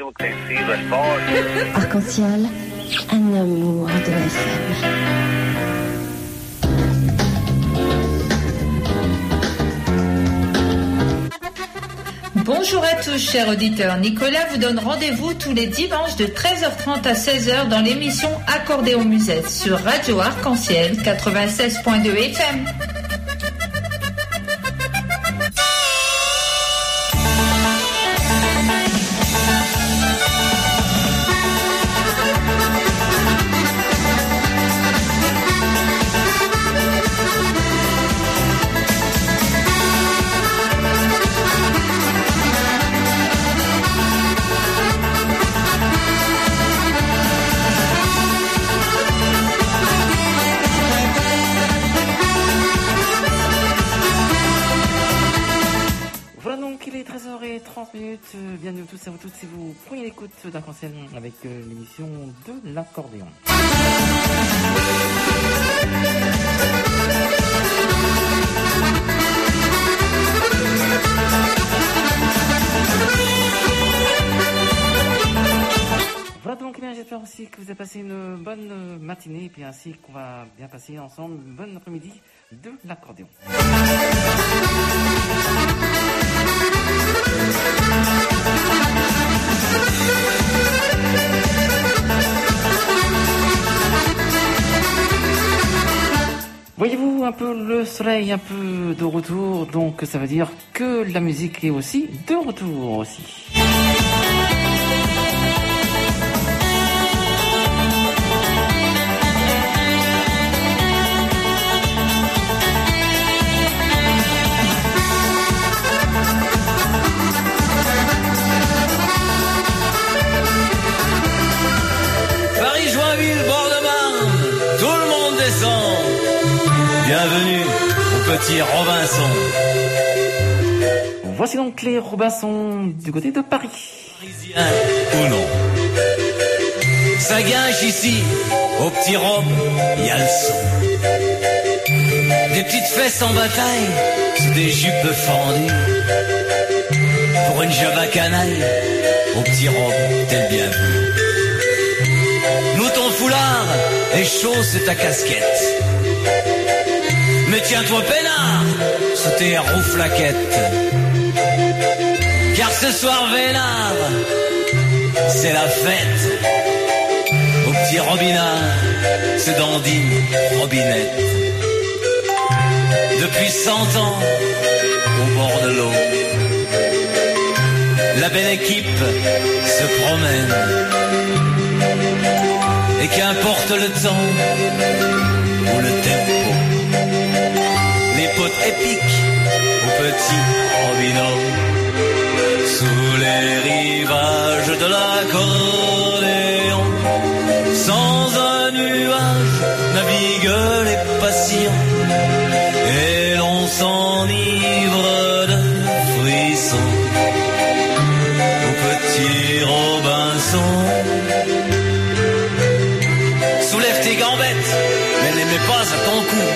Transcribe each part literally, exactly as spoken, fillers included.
radio que t'inspire le sport. Arc-en-ciel, un amour de F M. Bonjour à tous, chers auditeurs. Nicolas vous donne rendez-vous tous les dimanches de treize heures trente à seize heures dans l'émission Accordéon Musette sur Radio Arc-en-Ciel quatre-vingt-seize point deux F M. Bienvenue à tous et à vous toutes si vous prenez l'écoute d'Arc-en-Ciel avec euh, l'émission de l'accordéon. Voilà donc, eh bien, j'espère aussi que vous avez passé une bonne matinée et puis ainsi qu'on va bien passer ensemble une bonne après-midi de l'accordéon. Voyez-vous un peu le soleil un peu de retour, donc ça veut dire que la musique est aussi de retour aussi. Bienvenue au petit Robinson. Voici donc les Robinson du côté de Paris. Parisien ou non, ça gâche ici, au petit Rob, il y a le son. Des petites fesses en bataille, sous des jupes fendues. Pour une java canaille, au petit Rob, t'es le bienvenu. Nous ton foulard, et chaud c'est ta casquette. Mais tiens-toi peinard, sous tes rouflaquettes. Car ce soir vénard, c'est la fête. Au petit Robinard, se dandine Robinette. Depuis cent ans, au bord de l'eau, la belle équipe se promène. Et qu'importe le temps ou le tempo, les potes épiques au petit Robineau, sous les rivages de l'accordéon, sans un nuage naviguent les patients, et l'on s'enivre de frissons. Au petit Robinson, soulève tes gambettes, mais les mets pas à ton cou.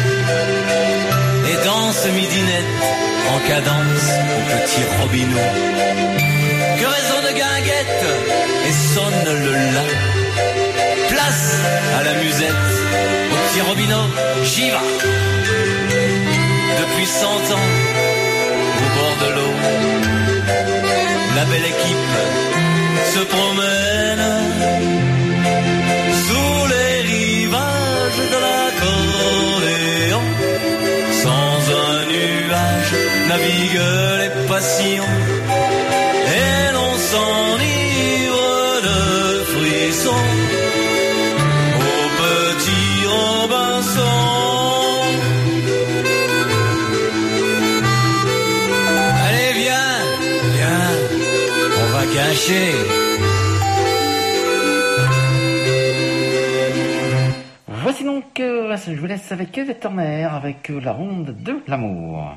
Et danse midinette en cadence au petit Robineau. Que raison de guinguette et sonne le la. Place à la musette, au petit Robineau, j'y va. Depuis cent ans, au bord de l'eau, la belle équipe se promène. Sous les rivages de l'accordéon, sans un nuage naviguent les passions, et l'on s'enivre de frissons. Au petit Robinson, allez viens, viens, on va gâcher. Voici donc, euh, je vous laisse avec Yvette Horner, avec euh, la ronde de l'amour.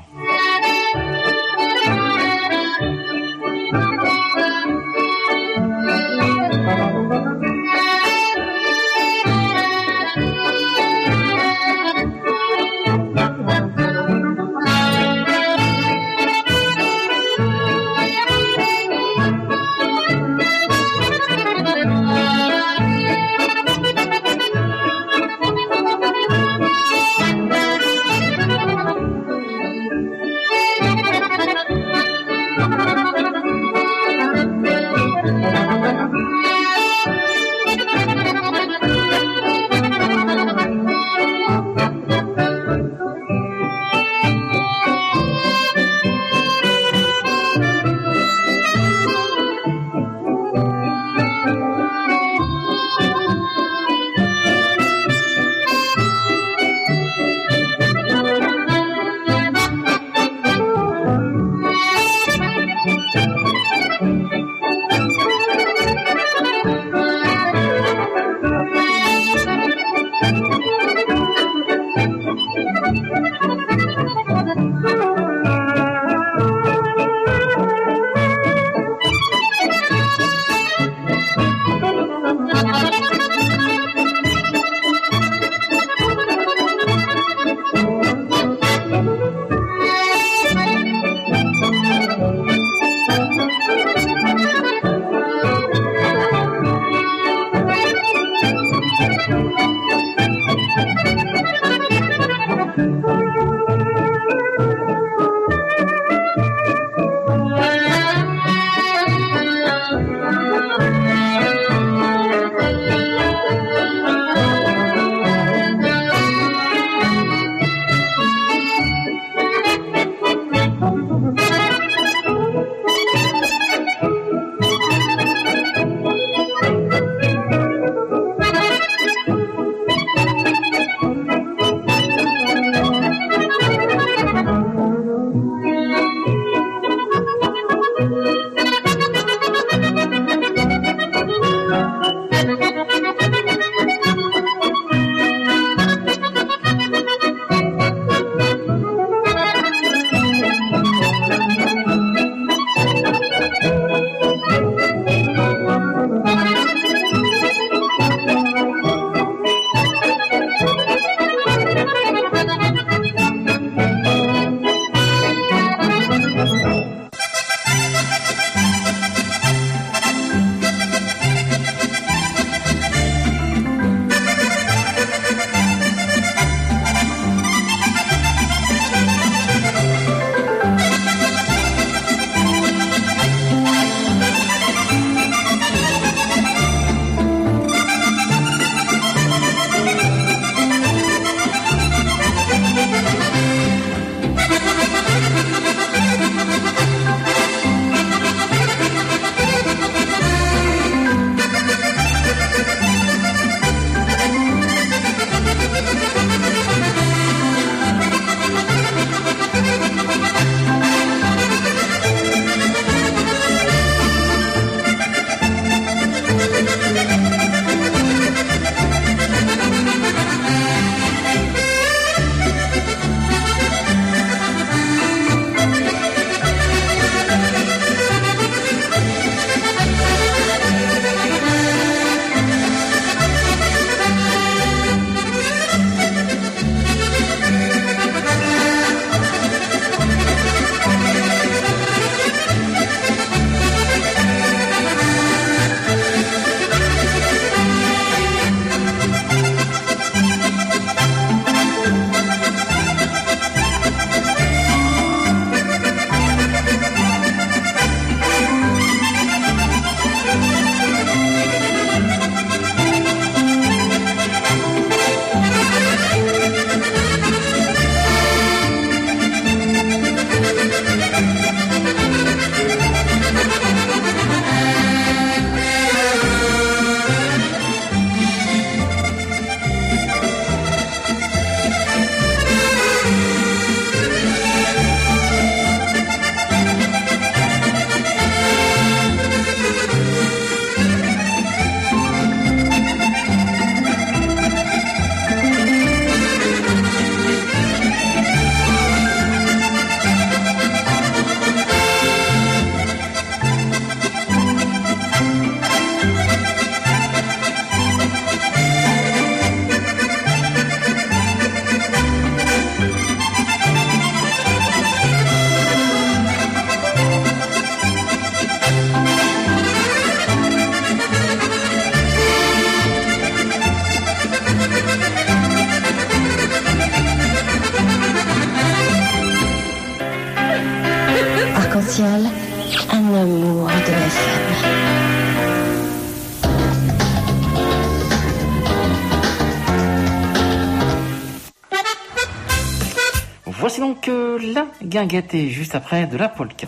Voici donc euh, la guinguette et juste après de la polka.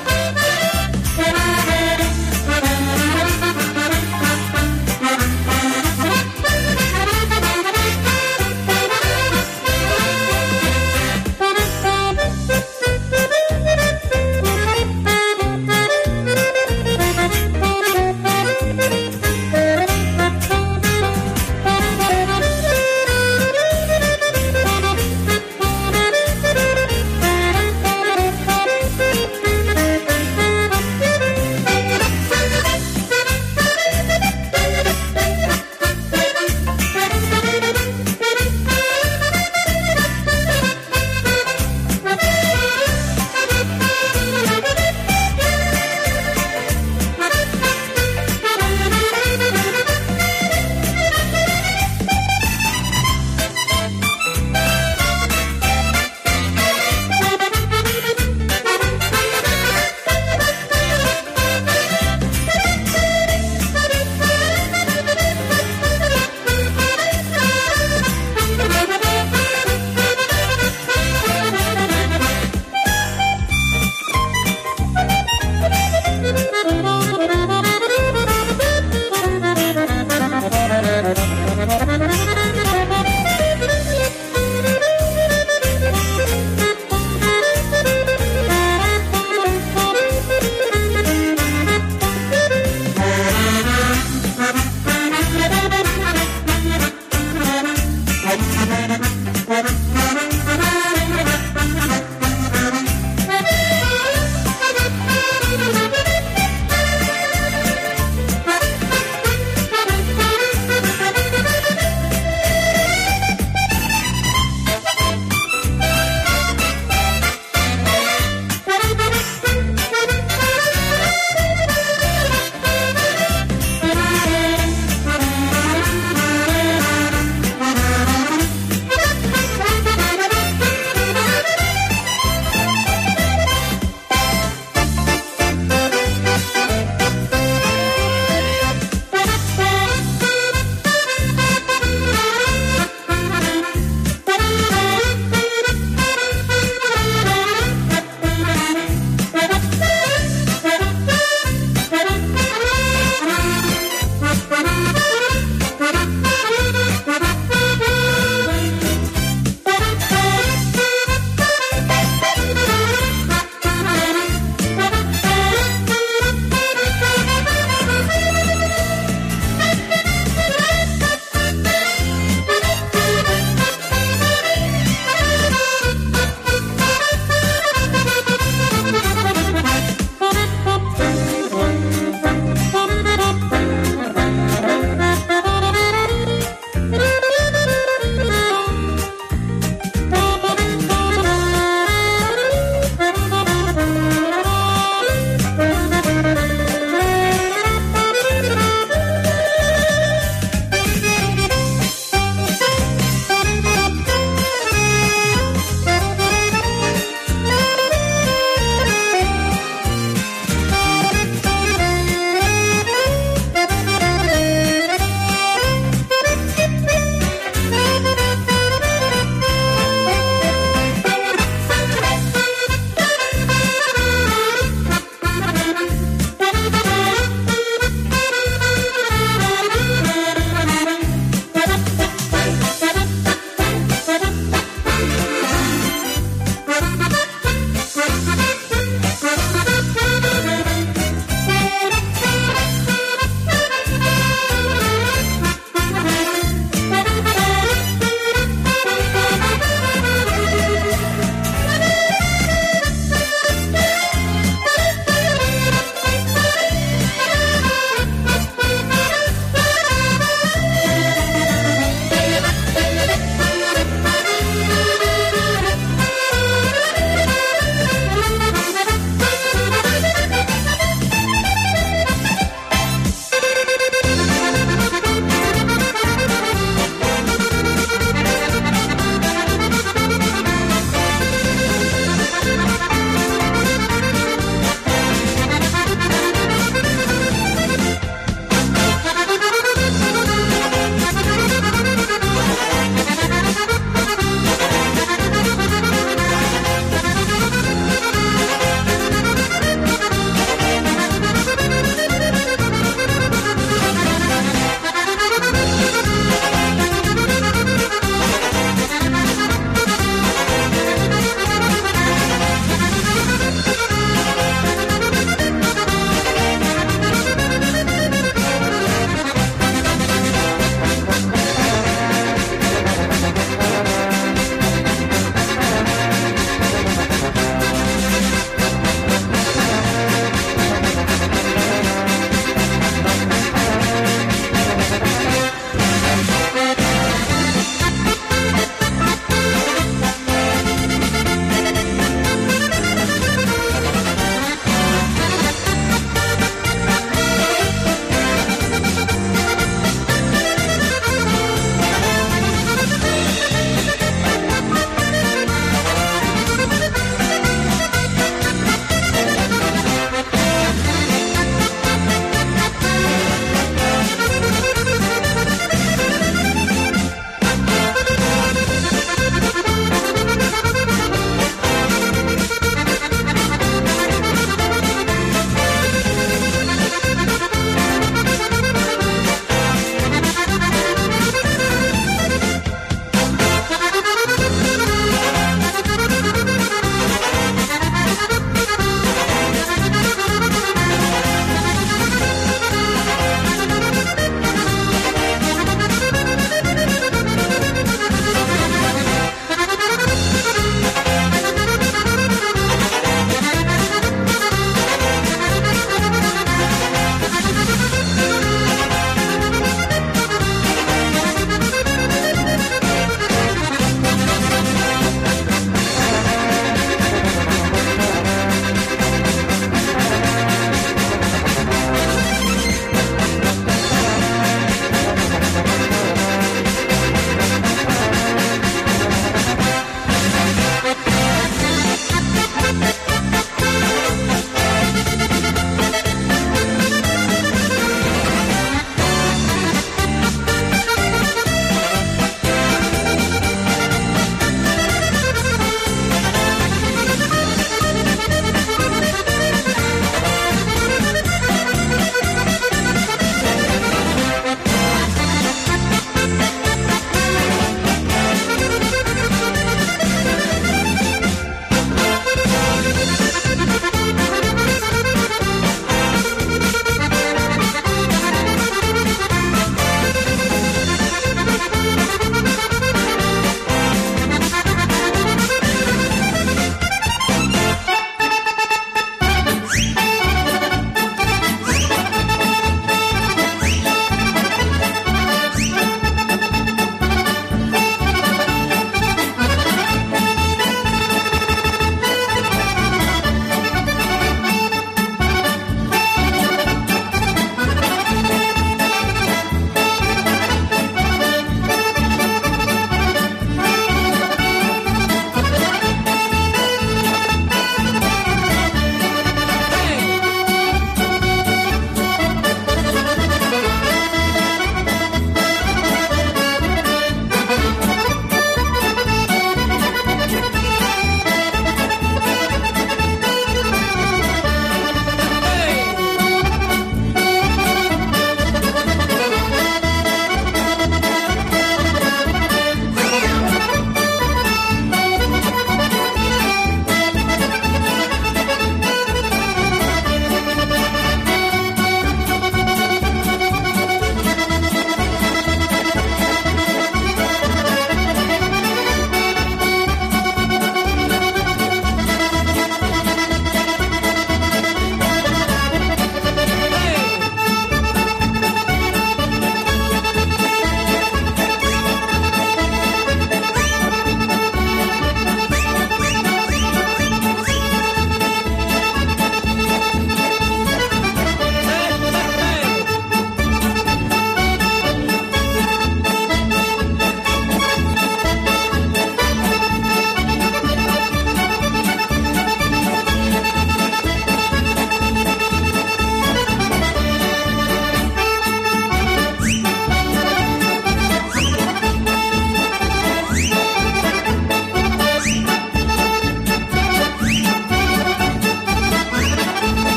Thank you.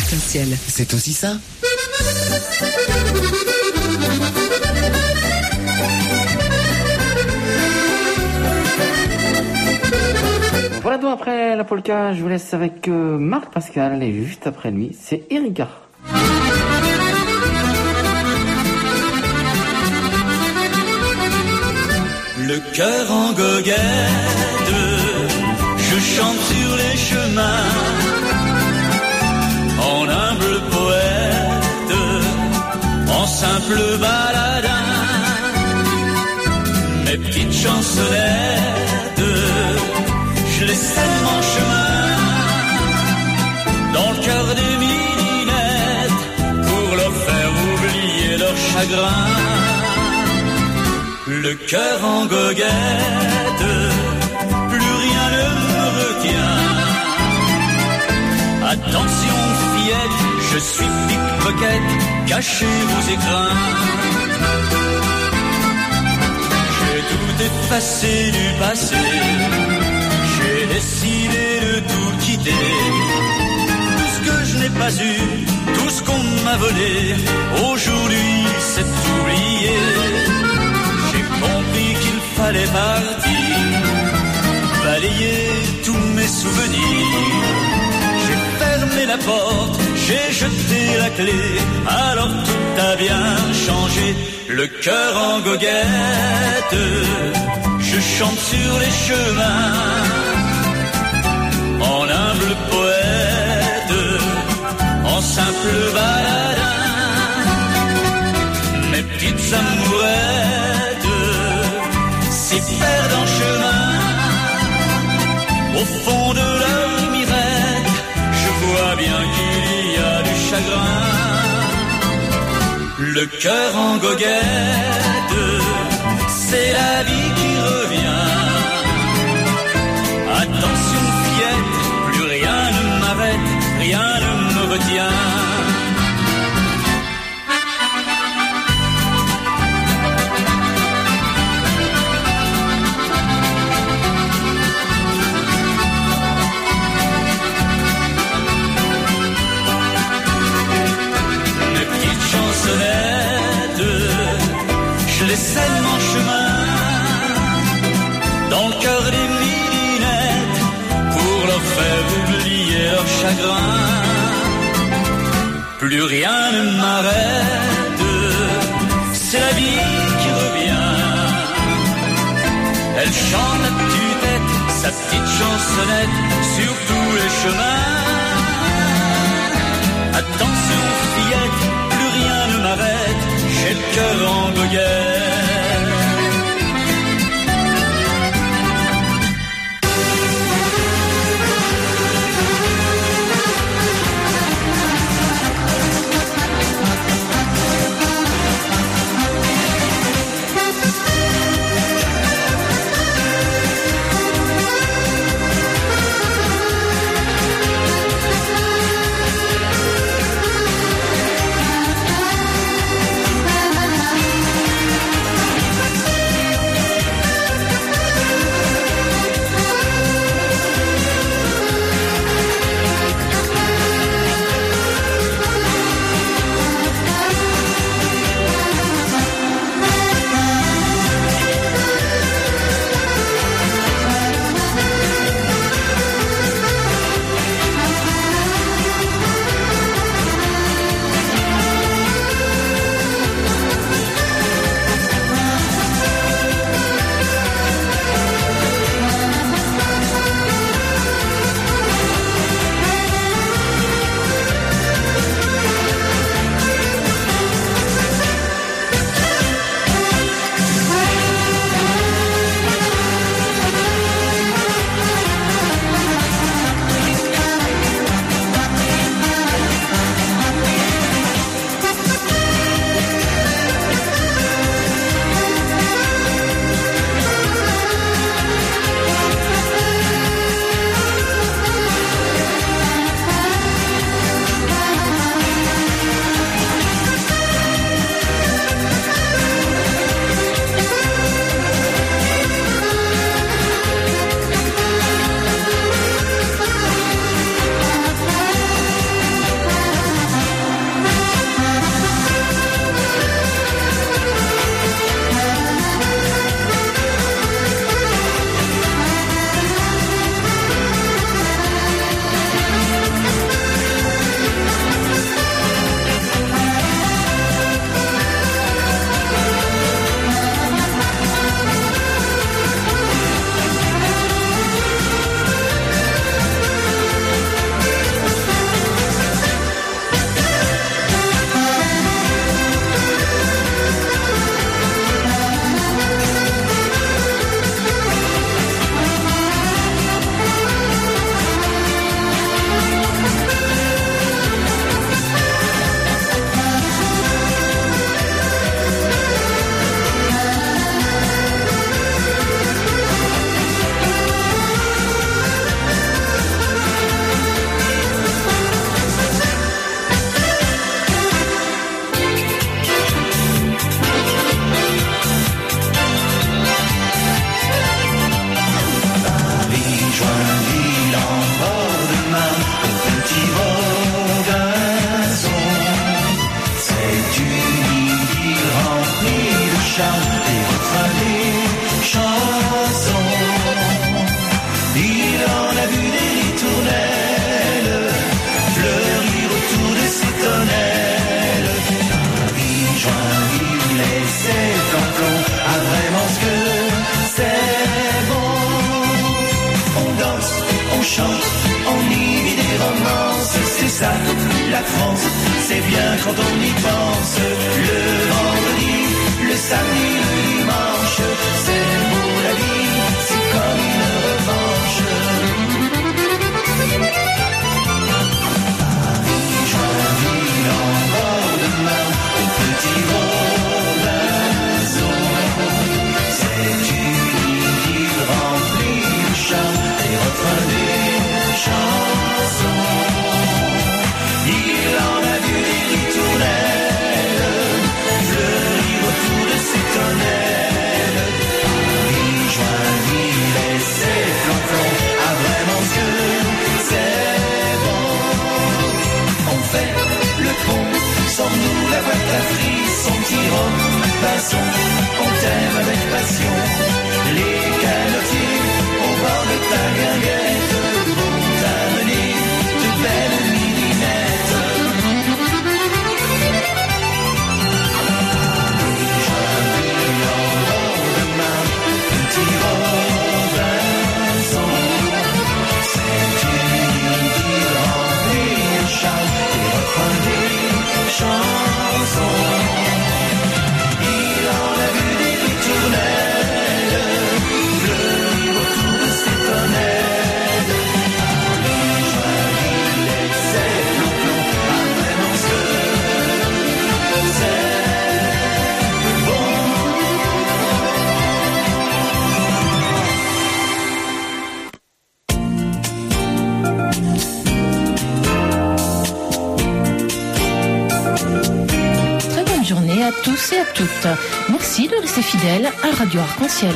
Arc-en-Ciel. C'est aussi ça. Voilà, donc après la polka, je vous laisse avec euh, Marc Pascal et juste après lui, c'est Erika. Le cœur en goguette, je chante sur les chemins, en humble poète, en simple baladin, mes petites chansonnettes, je les sème en chemin, dans le cœur des midinettes, pour leur faire oublier leur chagrin. Le cœur en goguette, plus rien ne me retient. Attention fillette, je suis pickpocket, cachez vos écrins. J'ai tout effacé du passé, j'ai décidé de tout quitter. Tout ce que je n'ai pas eu, tout ce qu'on m'a volé, aujourd'hui c'est oublié. Compris qu'il fallait partir, balayer tous mes souvenirs. J'ai fermé la porte, j'ai jeté la clé, alors tout a bien changé. Le cœur en goguette, je chante sur les chemins, en humble poète, en simple baladin, mes petites amourettes s'y perdent en chemin, au fond de leur mirette, je vois bien qu'il y a du chagrin. Le cœur en goguette, c'est la vie qui revient. Attention fillette, plus rien ne m'arrête, rien ne me retient. Je les sème en chemin, dans le cœur des midinettes, pour leur faire oublier leur chagrin. Plus rien ne m'arrête, c'est la vie qui revient. Elle chante à tue-tête sa petite chansonnette sur tous les chemins. Attention fillette, plus rien ne m'arrête, j'ai le cœur en goguette. la France, c'est bien quand on y pense. Le vendredi, le samedi, le dimanche, c'est beau la vie, c'est comme une revanche. Paris, Joinville, en bord de Marne, au petit Robinson, c'est une île qui remplit le charme et refrains des chansons. Il en a vu des ritournelles fleurir autour de ses tonnelles. Paris, Joinville et ses flancs a vraiment ce que c'est bon. On fait le pont, sans nous la boîte à frisson, tirant Pinson, on t'aime avec passion. Les canotiers au bord de ta guinguette vont t'amener de belles midinettes. Joinville en bord de Marne, petit Robinson, c'est une île qui remplit le charme et refrains des chansons. Il en a vu des ritournelles fleurir autour de ses tonnelles. Paris, Joinville et ses flancs a vraiment ce que c'est bon. Très bonne journée à tous et à toutes. Merci de rester fidèles à Radio Arc-en-Ciel.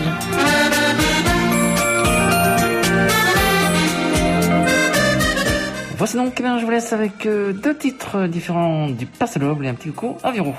Voici donc, eh bien, je vous laisse avec euh, deux titres différents du Passe l'Oble et un petit coucou à Viro.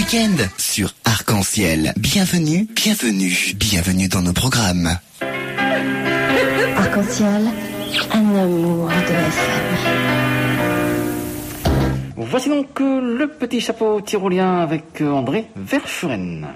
week-end sur Arc-en-Ciel. Bienvenue, bienvenue, bienvenue dans nos programmes. Arc-en-Ciel, un amour de F M. Voici donc euh, le petit chapeau tyrolien avec euh, André Verschuren.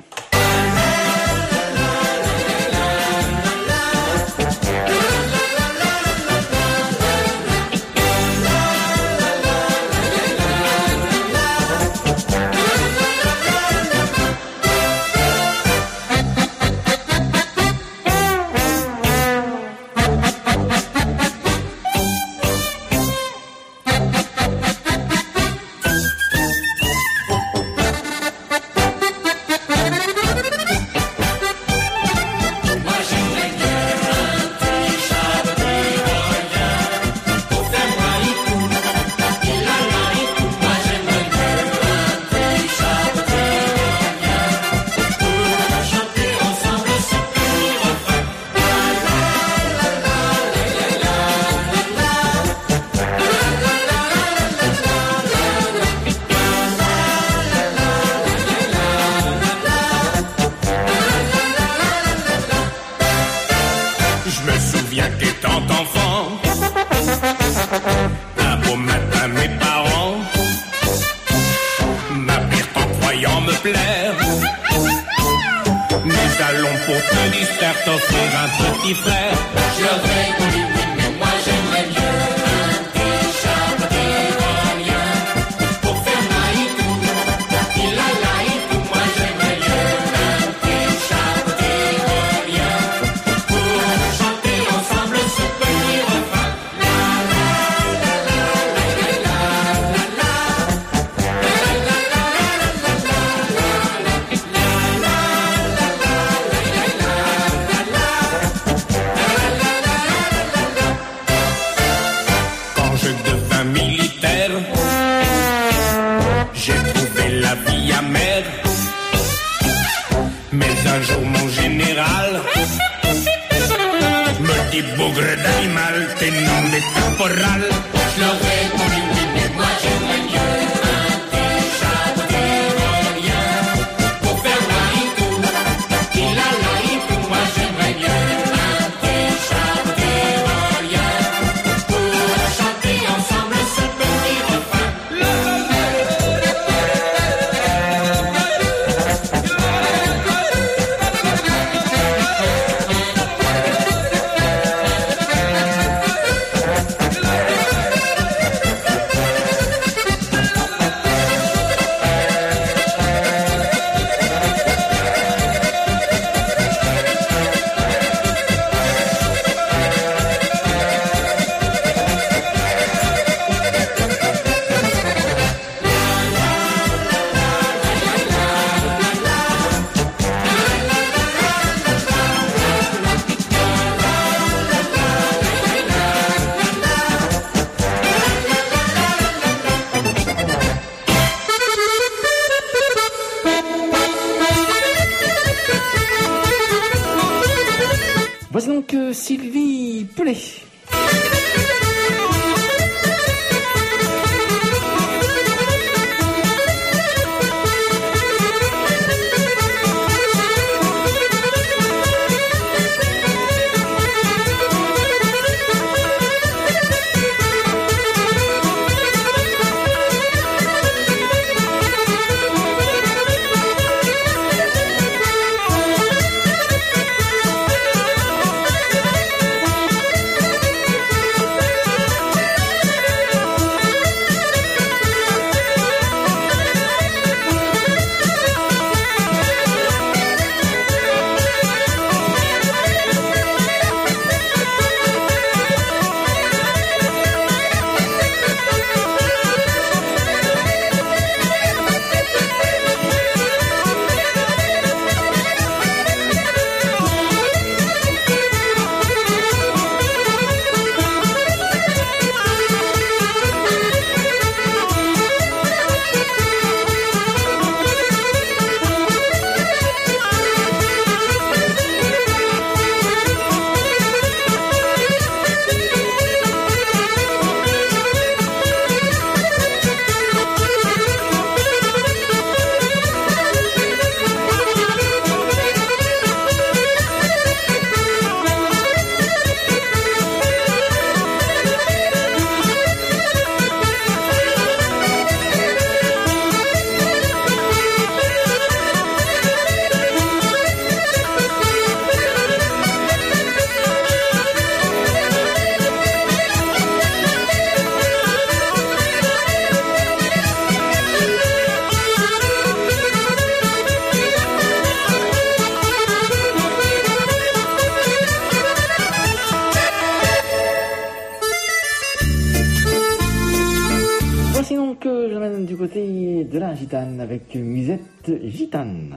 Voici donc euh, Sylvie Pelé. donc, euh, je l'amène du côté de la gitane avec Musette Gitane.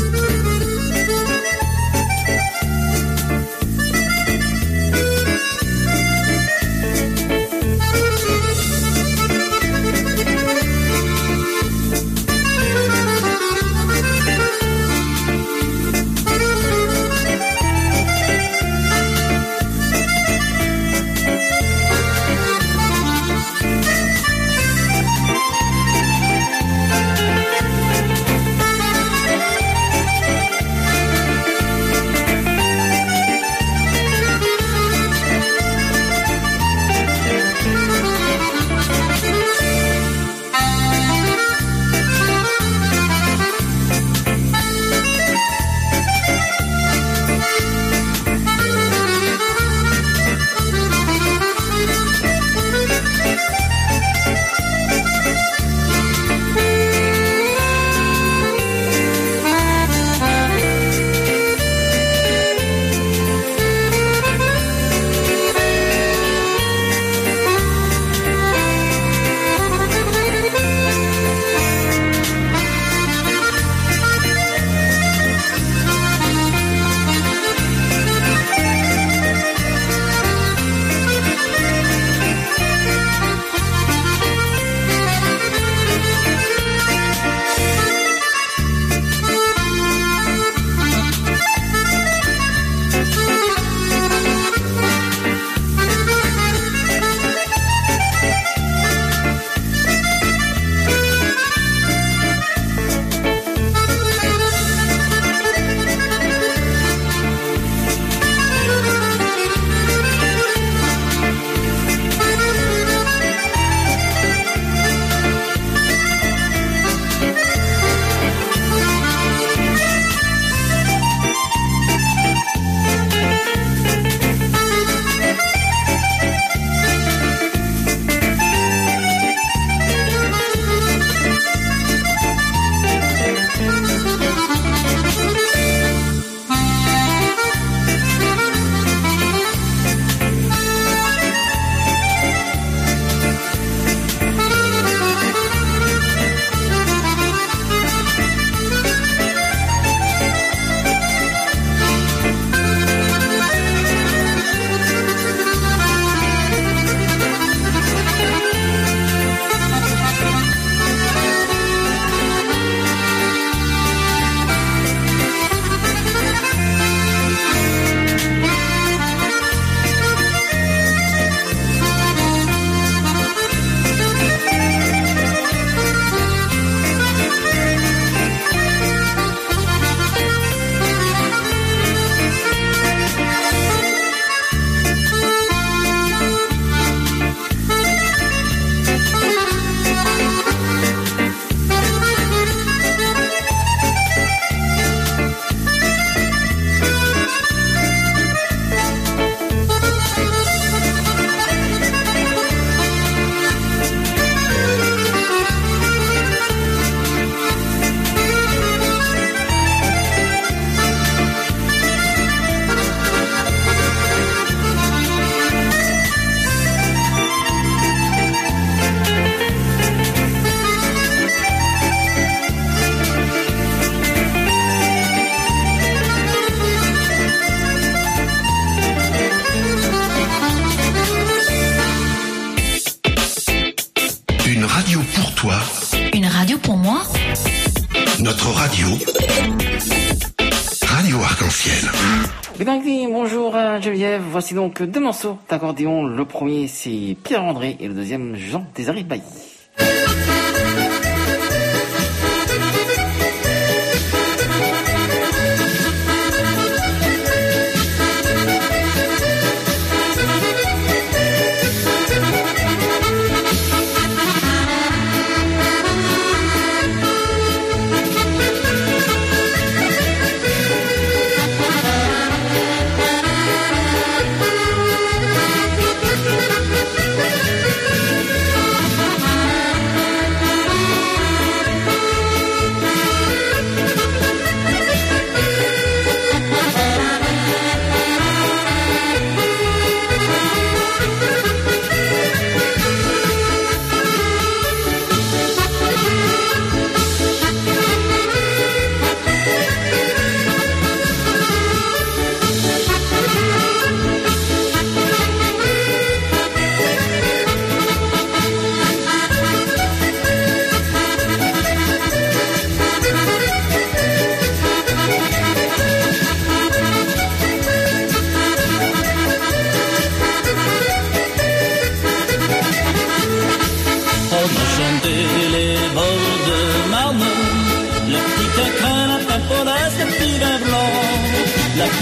pour moi. Notre radio, Radio Arc-en-Ciel. Bien, bonjour à Geneviève. Voici donc deux morceaux d'accordéon. Le premier, c'est Pierre-André et le deuxième, Jean Désiré Bailly. Thank you.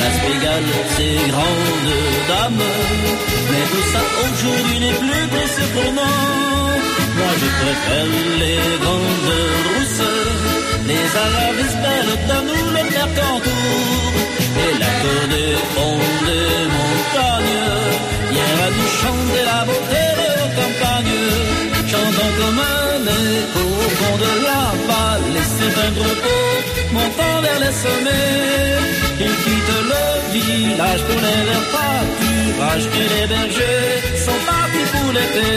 Las Vegas, ces grandes dames. Mais tout ça aujourd'hui n'est plus très surprenant. Moi je préfère les grandes rousses, les aravis belles dans nous le mercantour, et l'accordéon des montagnes. Hier à nous chanter la beauté de nos campagnes, chantant comme un écho au fond de la balle, et c'est un troupeau montant vers les sommets. Il quitte le village pour les verts pâturages, et les bergers sont partis pour l'été.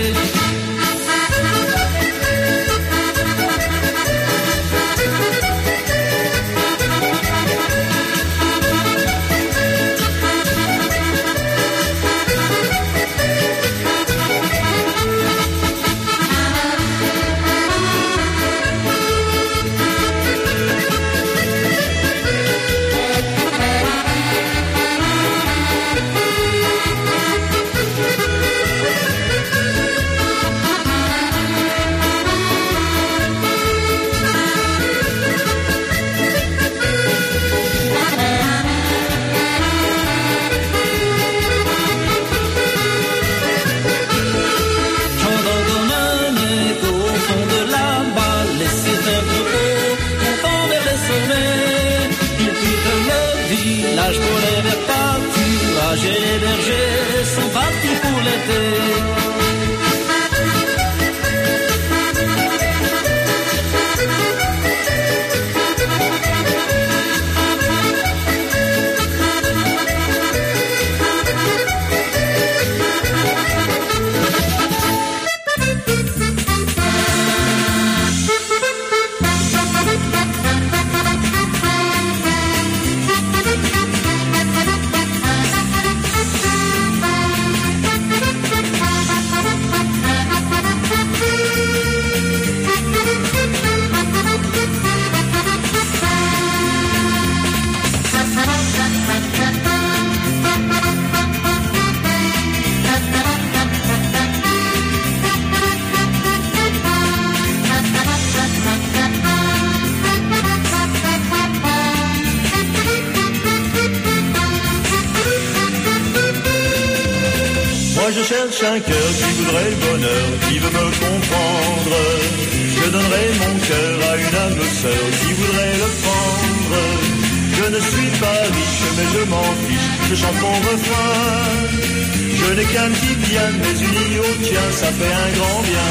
Pour les verts pâturages et les bergers sont partis pour l'été. Je cherche un cœur qui voudrait le bonheur, qui veut me comprendre. Je donnerai mon cœur à une âme sœur qui voudrait le prendre. Je ne suis pas riche, mais je m'en fiche, je chante mon refrain. Je n'ai qu'un petit bien, mais uni au tien, ça fait un grand bien.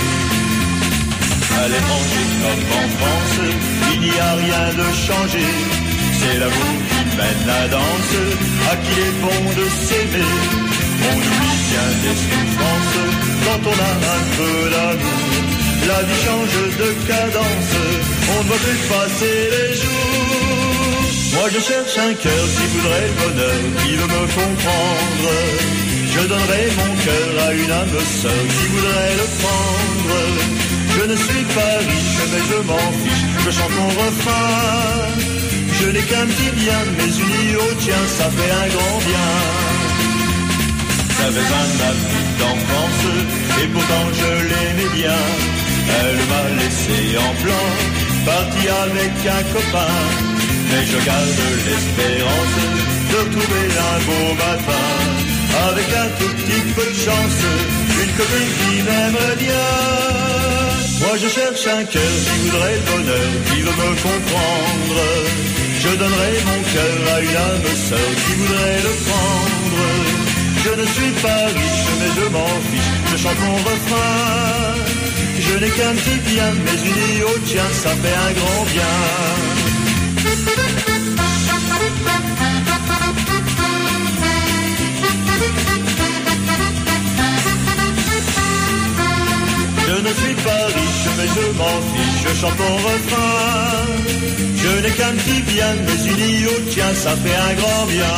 Allez manger comme en France, il n'y a rien de changé. C'est l'amour qui mène la danse, à qui il est bon de s'aimer. On oublie bien des souffrances quand on a un peu d'amour. La vie change de cadence, on ne va plus passer les jours. Moi je cherche un cœur qui voudrait le bonheur, qui veut me comprendre. Je donnerai mon cœur à une âme sœur qui voudrait le prendre. Je ne suis pas riche mais je m'en fiche, je chante mon refrain. Je n'ai qu'un petit bien mais uni au tien, ça fait un grand bien. J'avais un ami d'enfance et pourtant je l'aimais bien. Elle m'a laissé en plan, parti avec un copain. Mais je garde l'espérance de trouver un beau matin, avec un tout petit peu de chance, une copine qui m'aimerait bien. Moi je cherche un cœur qui voudrait le bonheur, qui veut me comprendre. Je donnerai mon cœur à une âme sœur qui voudrait le prendre. Je ne suis pas riche mais je m'en fiche, je chante mon refrain. Je n'ai qu'un petit bien mais uni au tien, ça fait un grand bien. Je ne suis pas riche mais je m'en fiche, je chante mon refrain. Je n'ai qu'un petit bien mais uni au tien, ça fait un grand bien.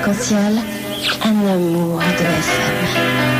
Arc-en-ciel, un amour de F M.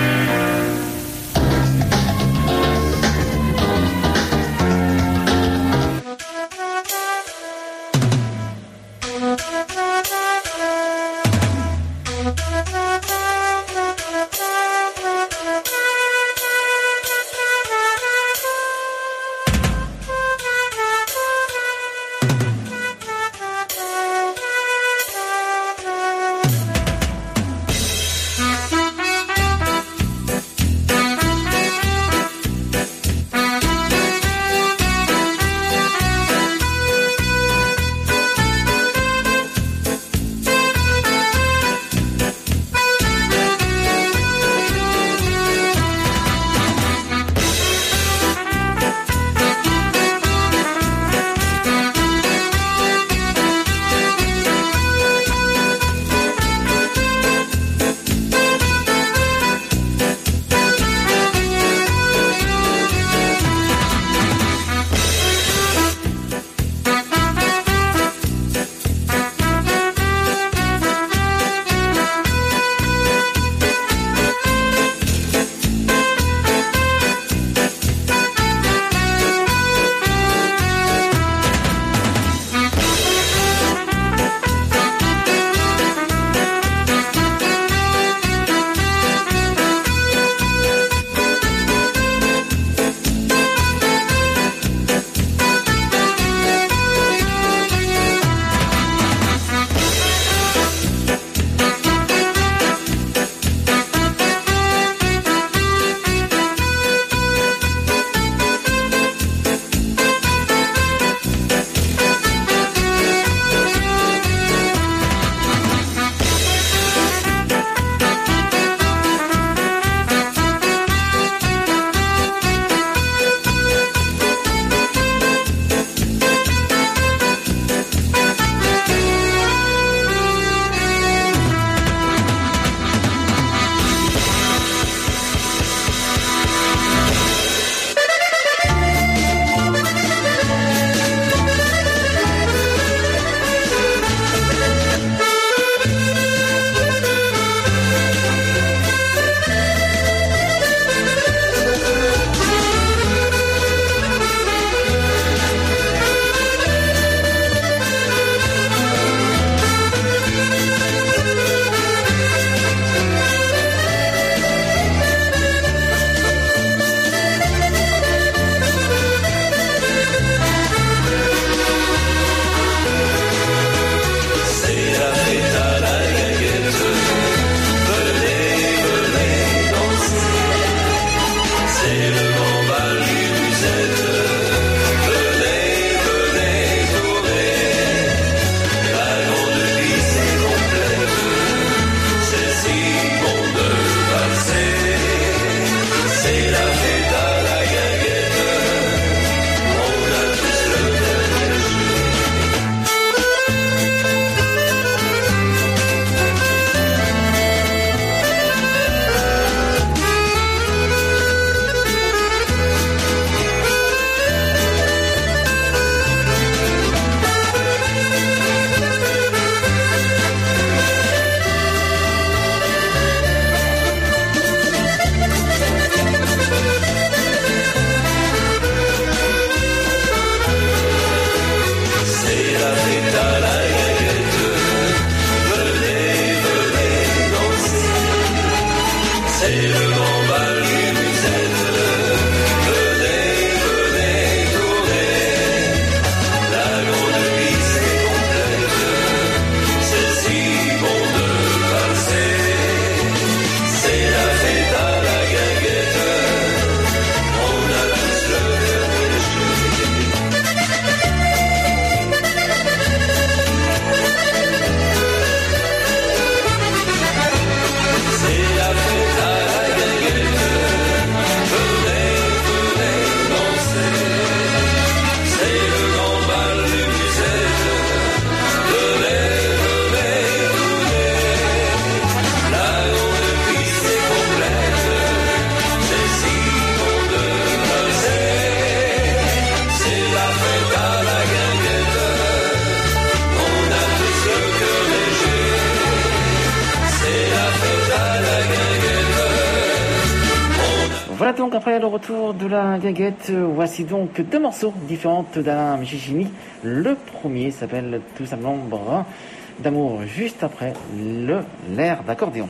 Voilà donc après le retour de la guinguette, voici donc deux morceaux différents d'Alain Mchichini. Le premier s'appelle tout simplement Brin d'amour, juste après le l'air d'accordéon.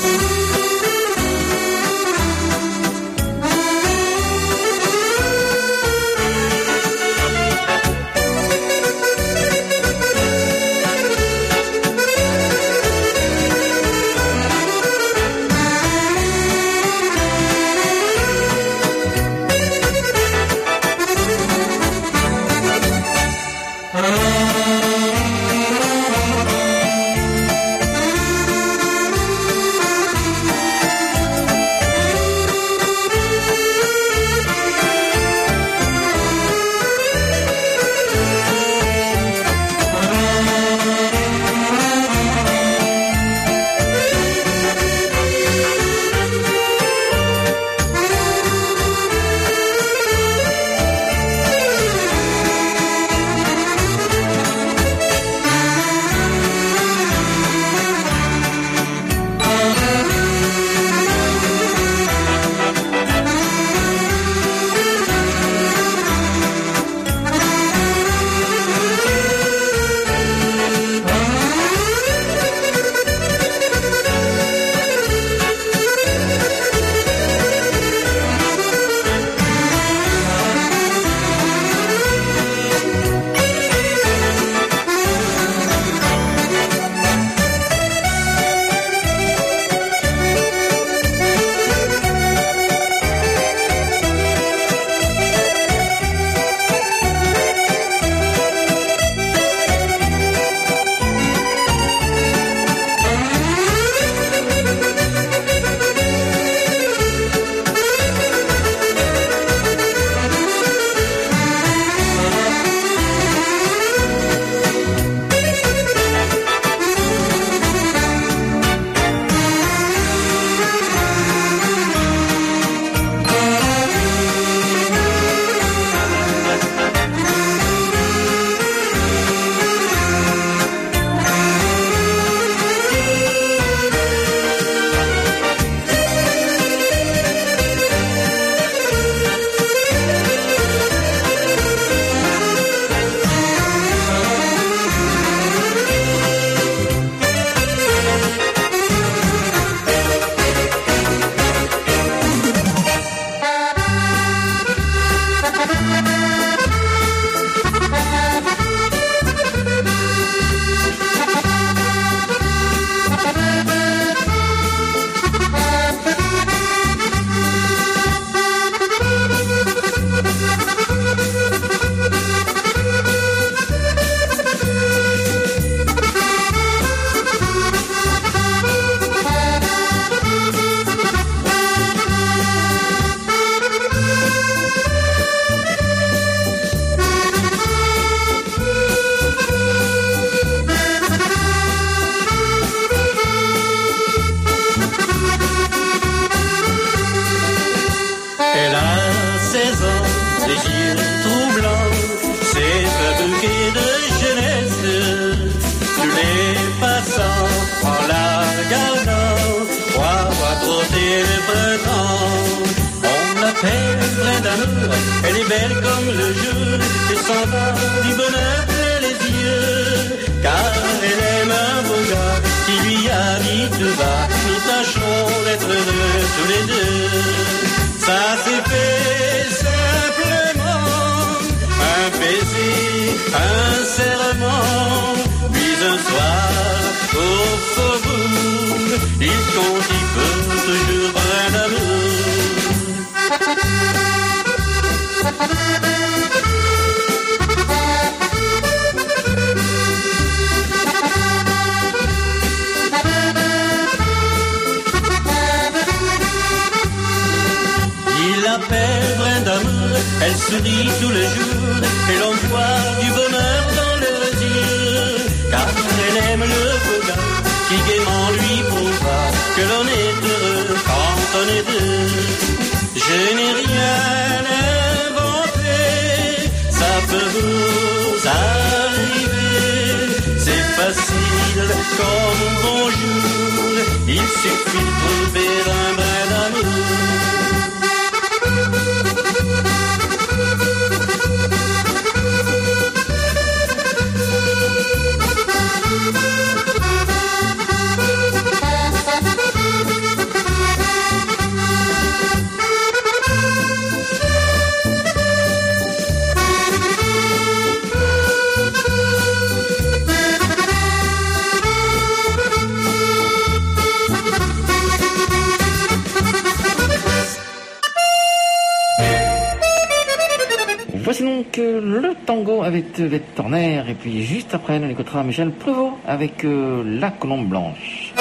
Elle est belle comme le jour et s'en va du bonheur plein les yeux. Car elle aime un beau gars qui lui a dit tout bas: nous tâcherons d'être heureux tous les deux. Ça s'est fait simplement, un baiser, un serment. Puis un soir, au faubourg, il compte, il peut toujours brin d'amour. Il l'appelle brin d'amour, elle sourit tout le jour, et l'on voit du bonheur dans leurs yeux. Car elle aime le beau gars qui gaiement lui prouva que l'on est heureux quand on est deux. Je n'ai rien inventé, ça peut vous arriver. C'est facile comme bonjour, il suffit de trouver un brin d'amour. avec euh, le tango avec euh, Bette Turner. Et puis juste après, on écoutera Michel Prévost avec euh, La Colombe Blanche.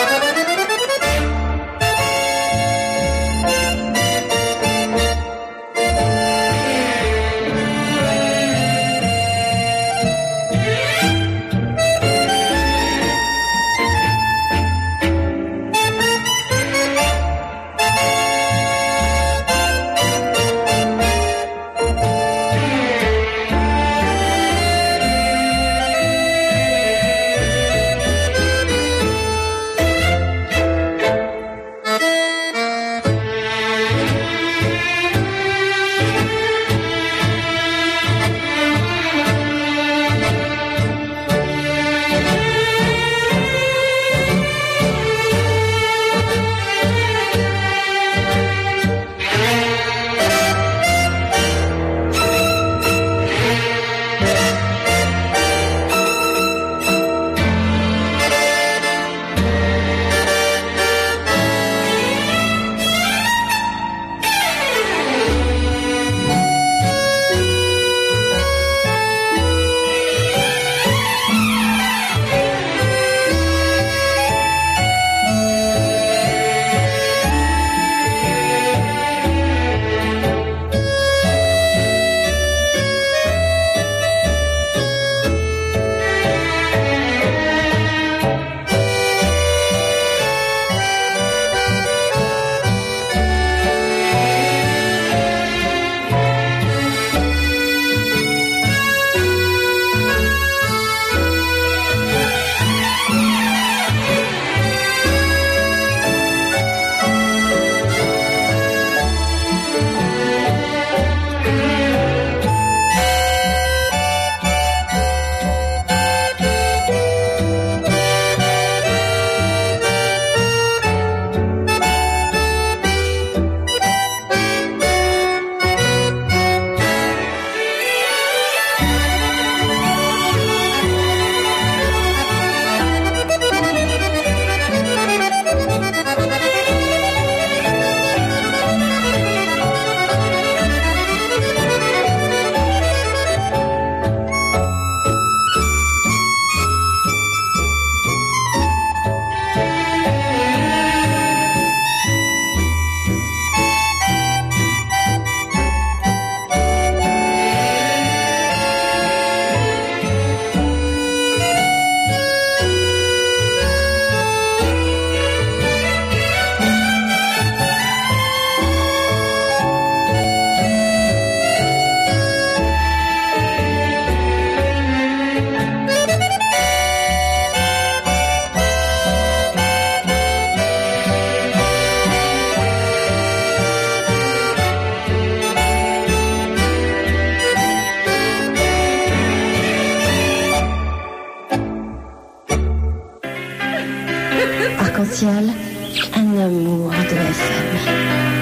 Arc-en-ciel, un amour de F M.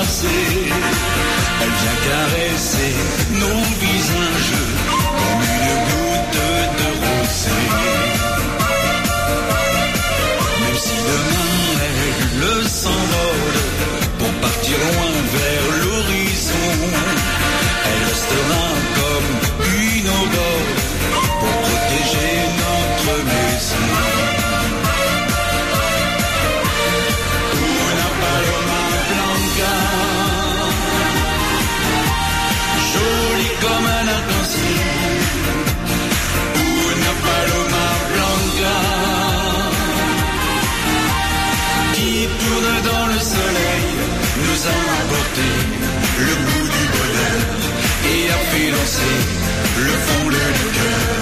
passer. Elle vient caresser nos visages comme une goutte de rosée. Même si demain elle s'envole pour partir loin vers l'horizon, elle restera comme une aurore pour protéger notre maison. Una paloma blanca, jolie comme un arc-en-ciel. Una paloma blanca qui tourne dans le soleil, nous a apporté le goût du bonheur et a fait danser le fond de le cœur.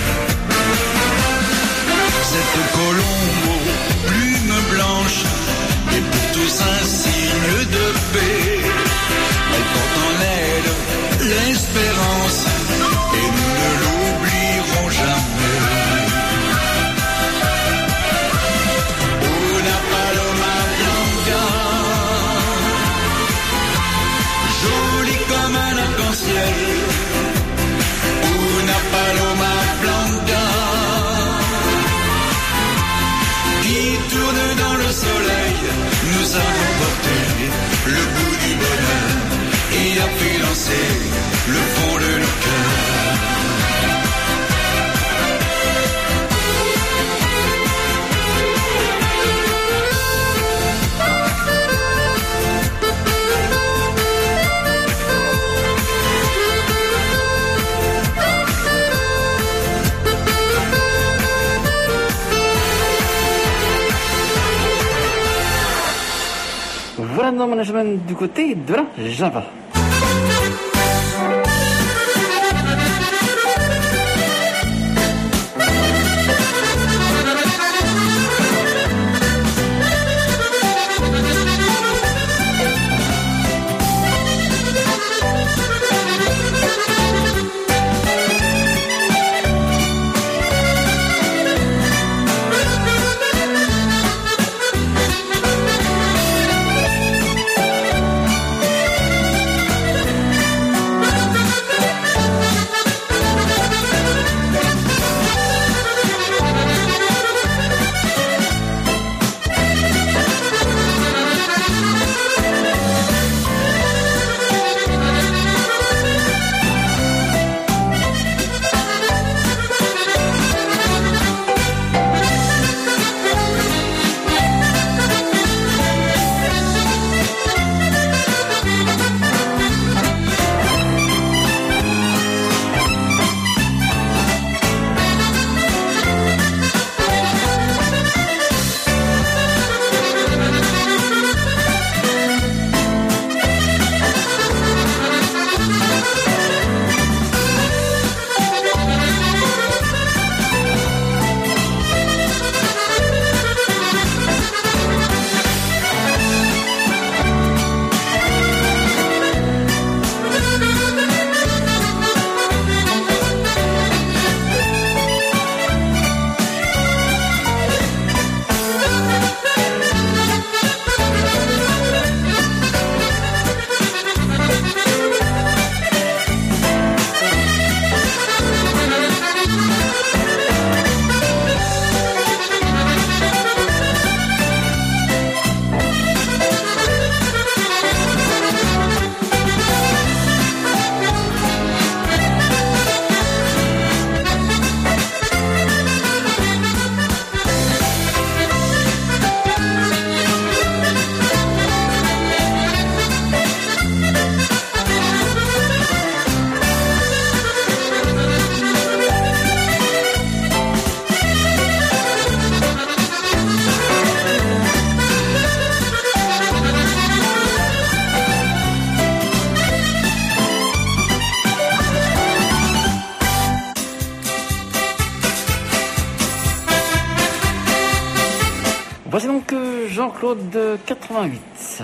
Cette colombe aux plumes blanches est pour tous un signe de paix. Elle porte en elle l'espérance et nous ne l'oublierons jamais. Una paloma blanca, jolie comme un arc-en-ciel. Una paloma blanca qui tourne dans le soleil, nous a apporté le goût du bonheur et a fait danser le fond de nos cœurs. Voilà nos management du côté de la Java. Voici donc Jean-Claude quatre-vingt-huit.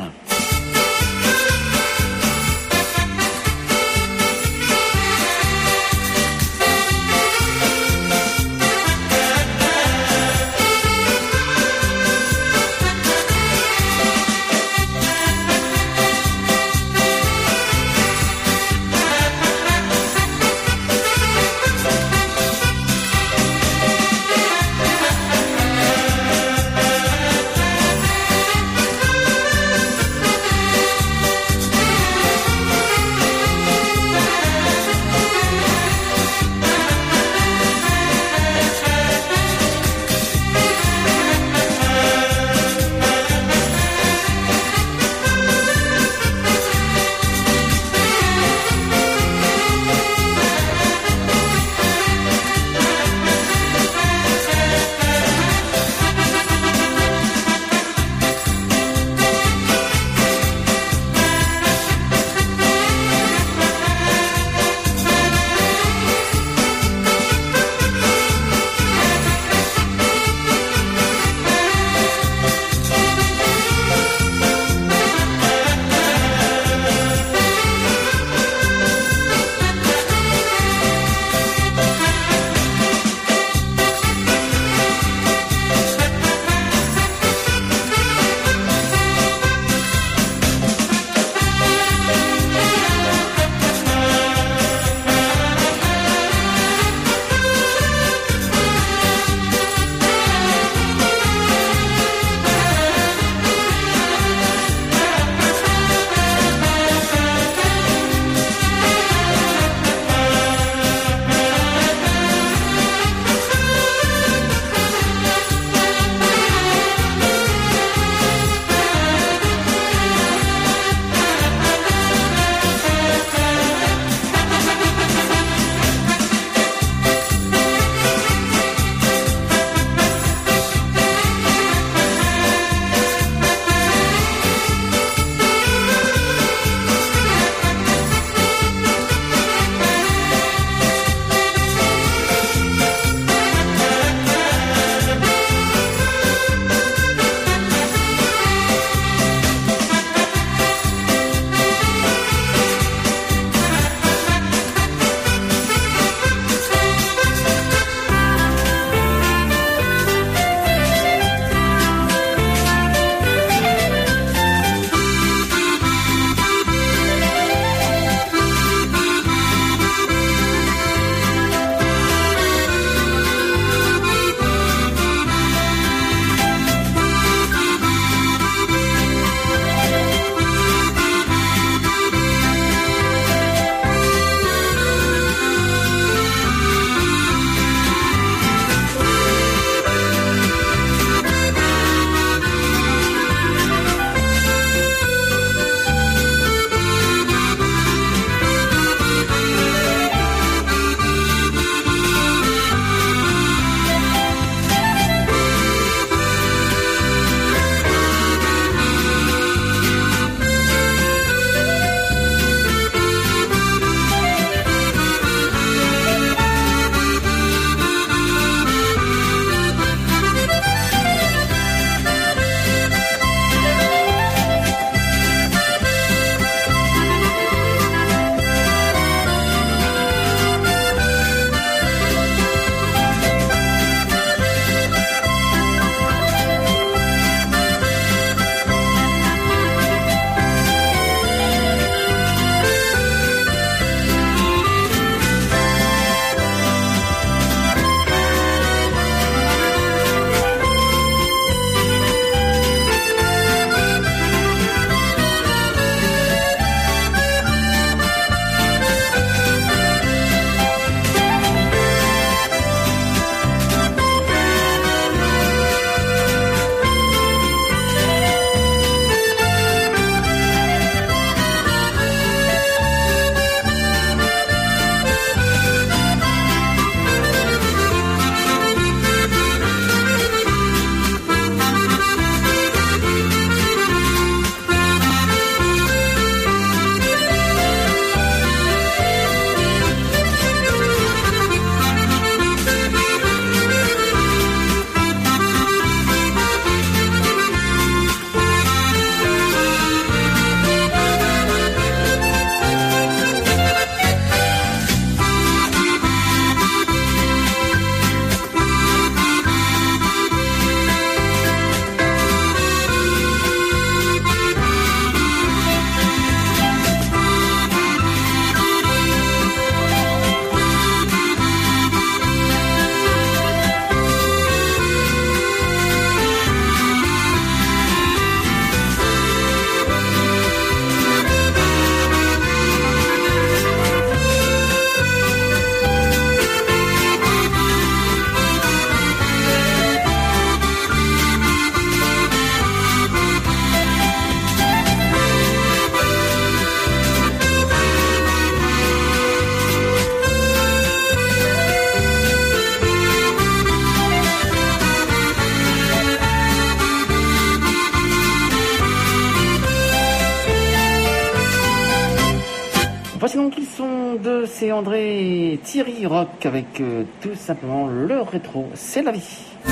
Voici donc ils sont deux, c'est André et Thierry Rock avec euh, tout simplement le rétro, c'est la vie.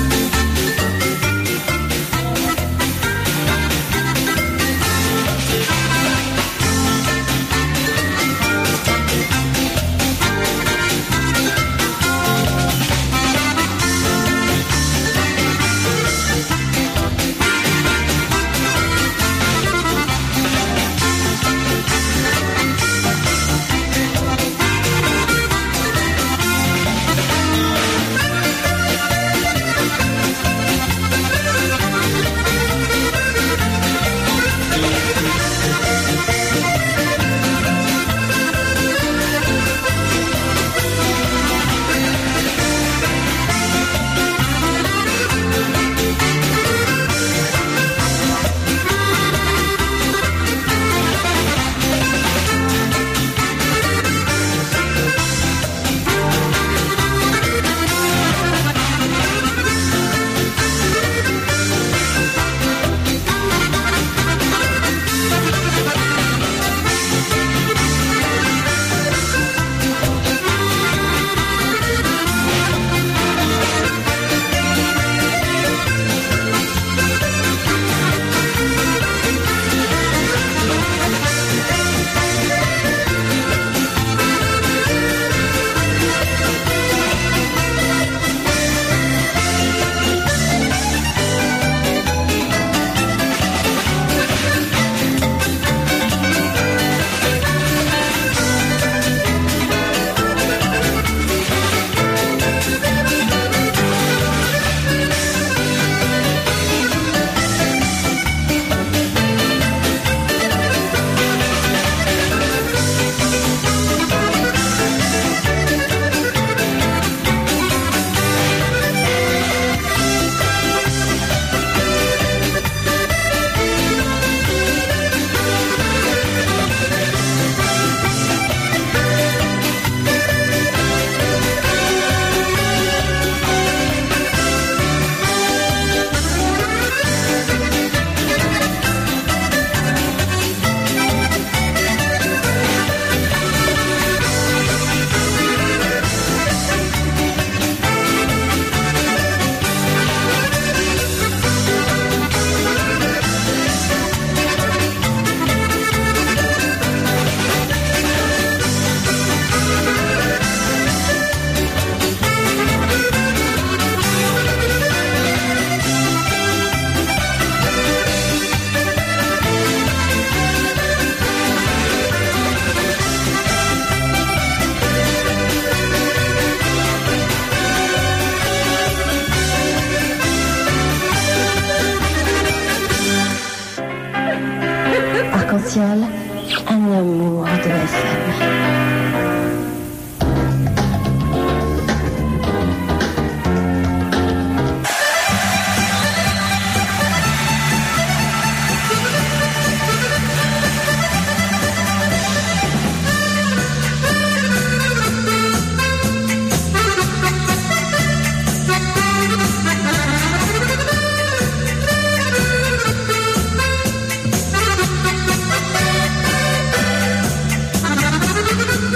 Arc-en-ciel, un amour de F M. Thank you.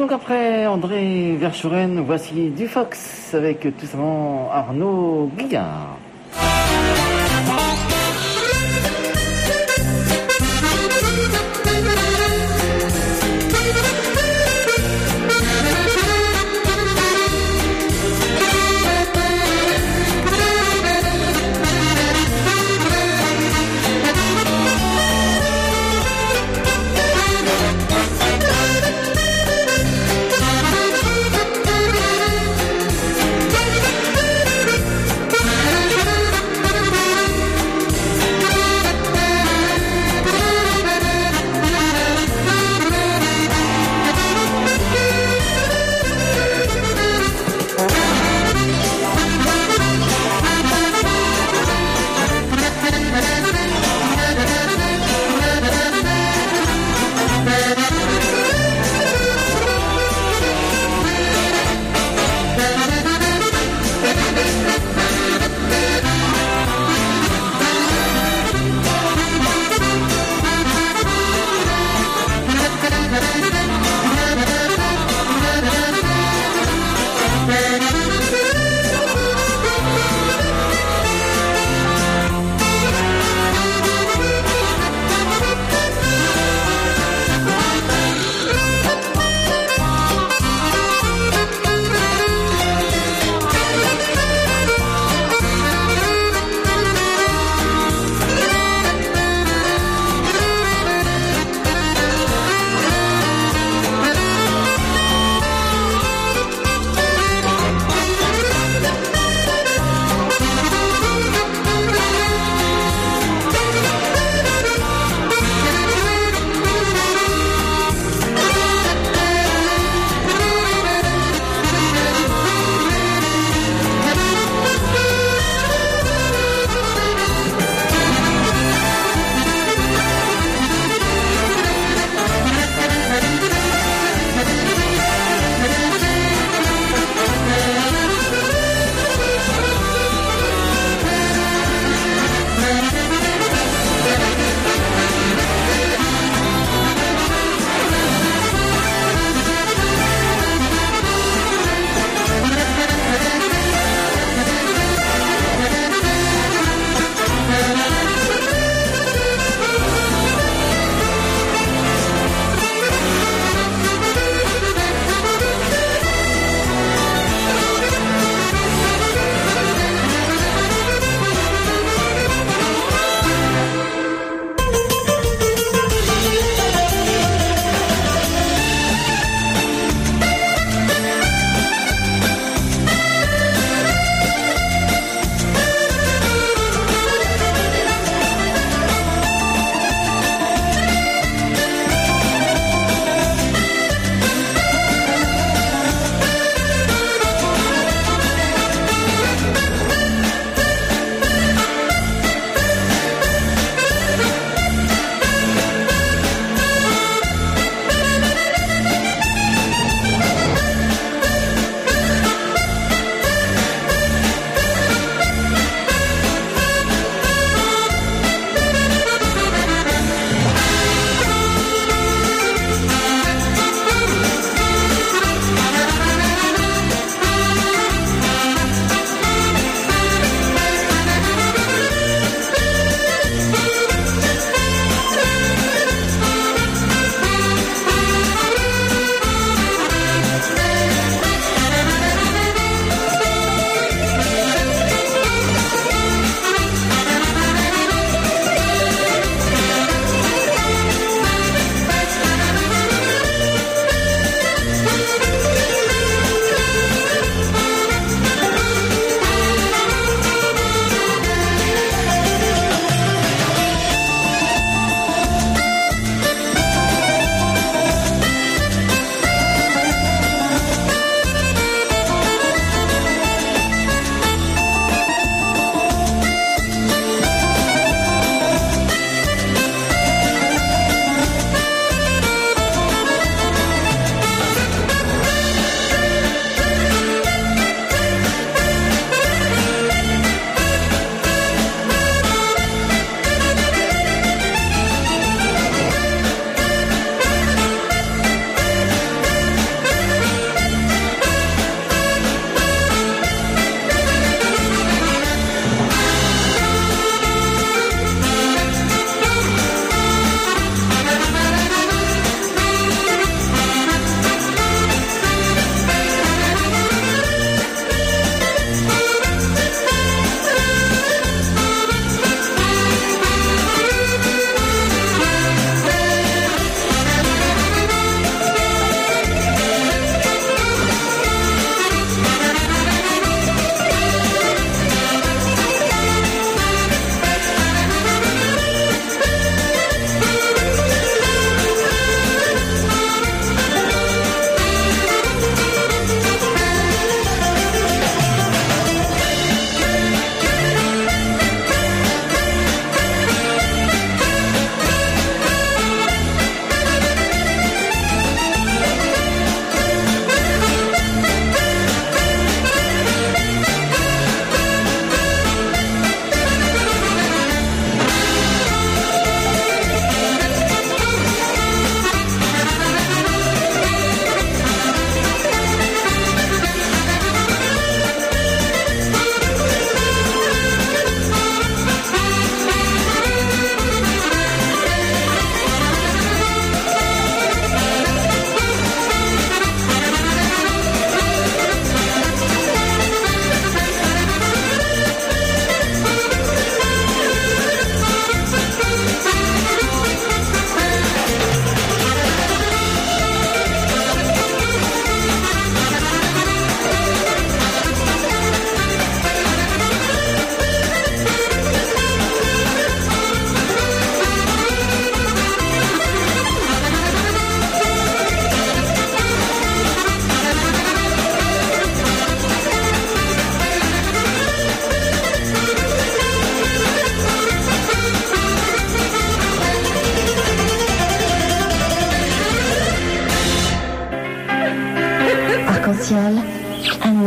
donc après André Verschuren, voici du Fox avec tout simplement Arnaud Guillard. Thank you.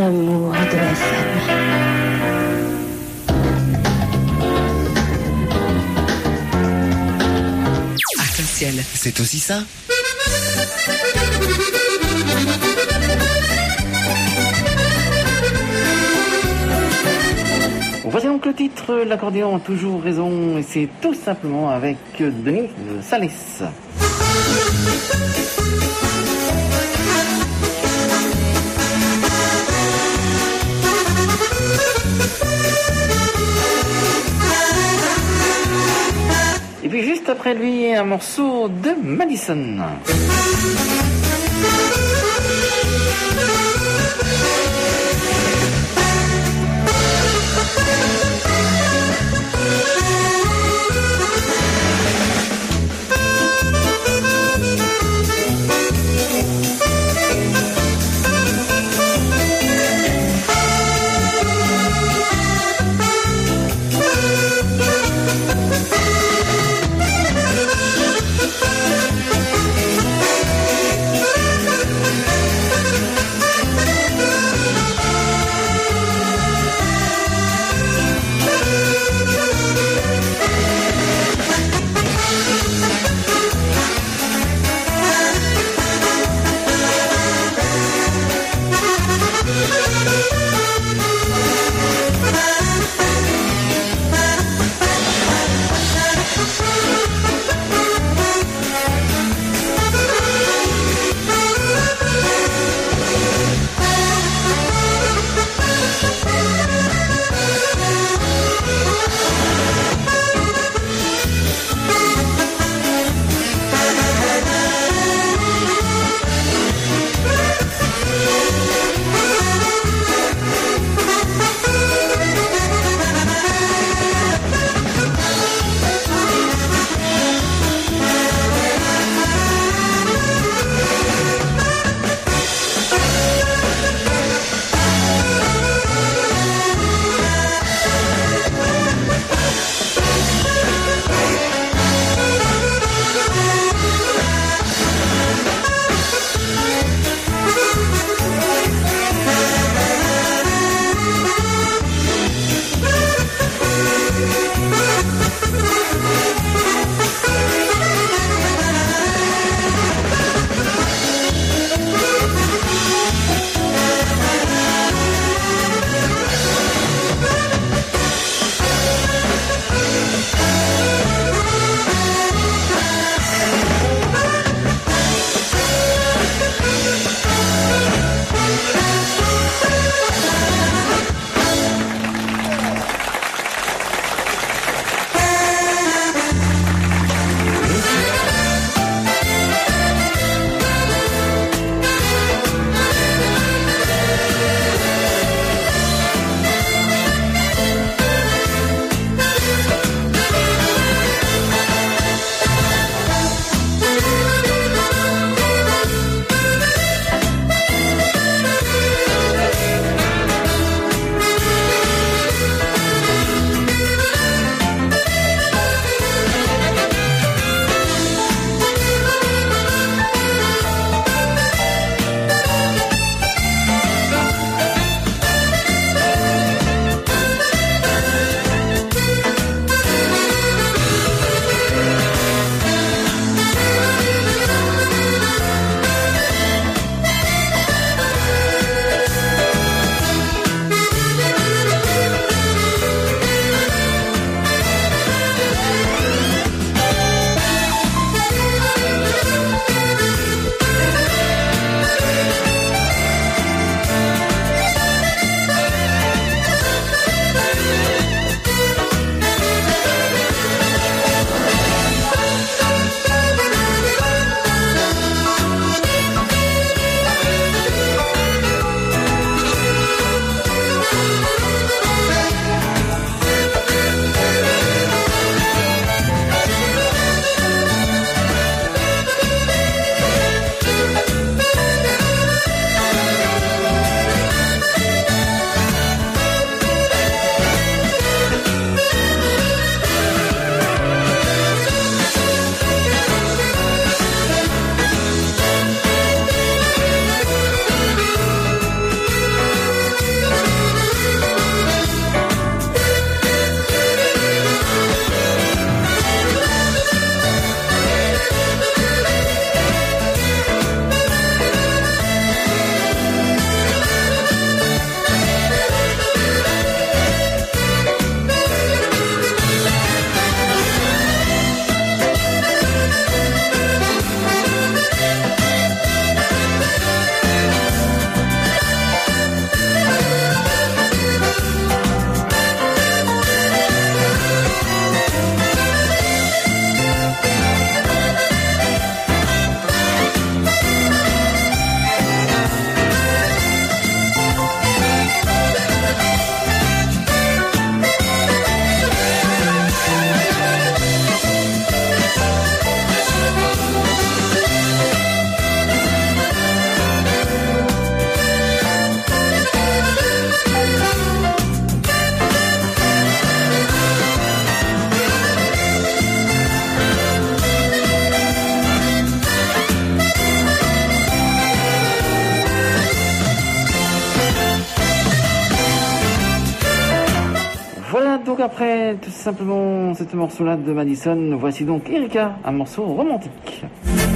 amour de la femme. Arc-en-ciel, c'est aussi ça. Voici donc le titre, l'accordéon a toujours raison, et c'est tout simplement avec Denis Salès. Et puis juste après lui, un morceau de Madison. après tout simplement ce morceau-là de Madison, voici donc Erika, un morceau romantique.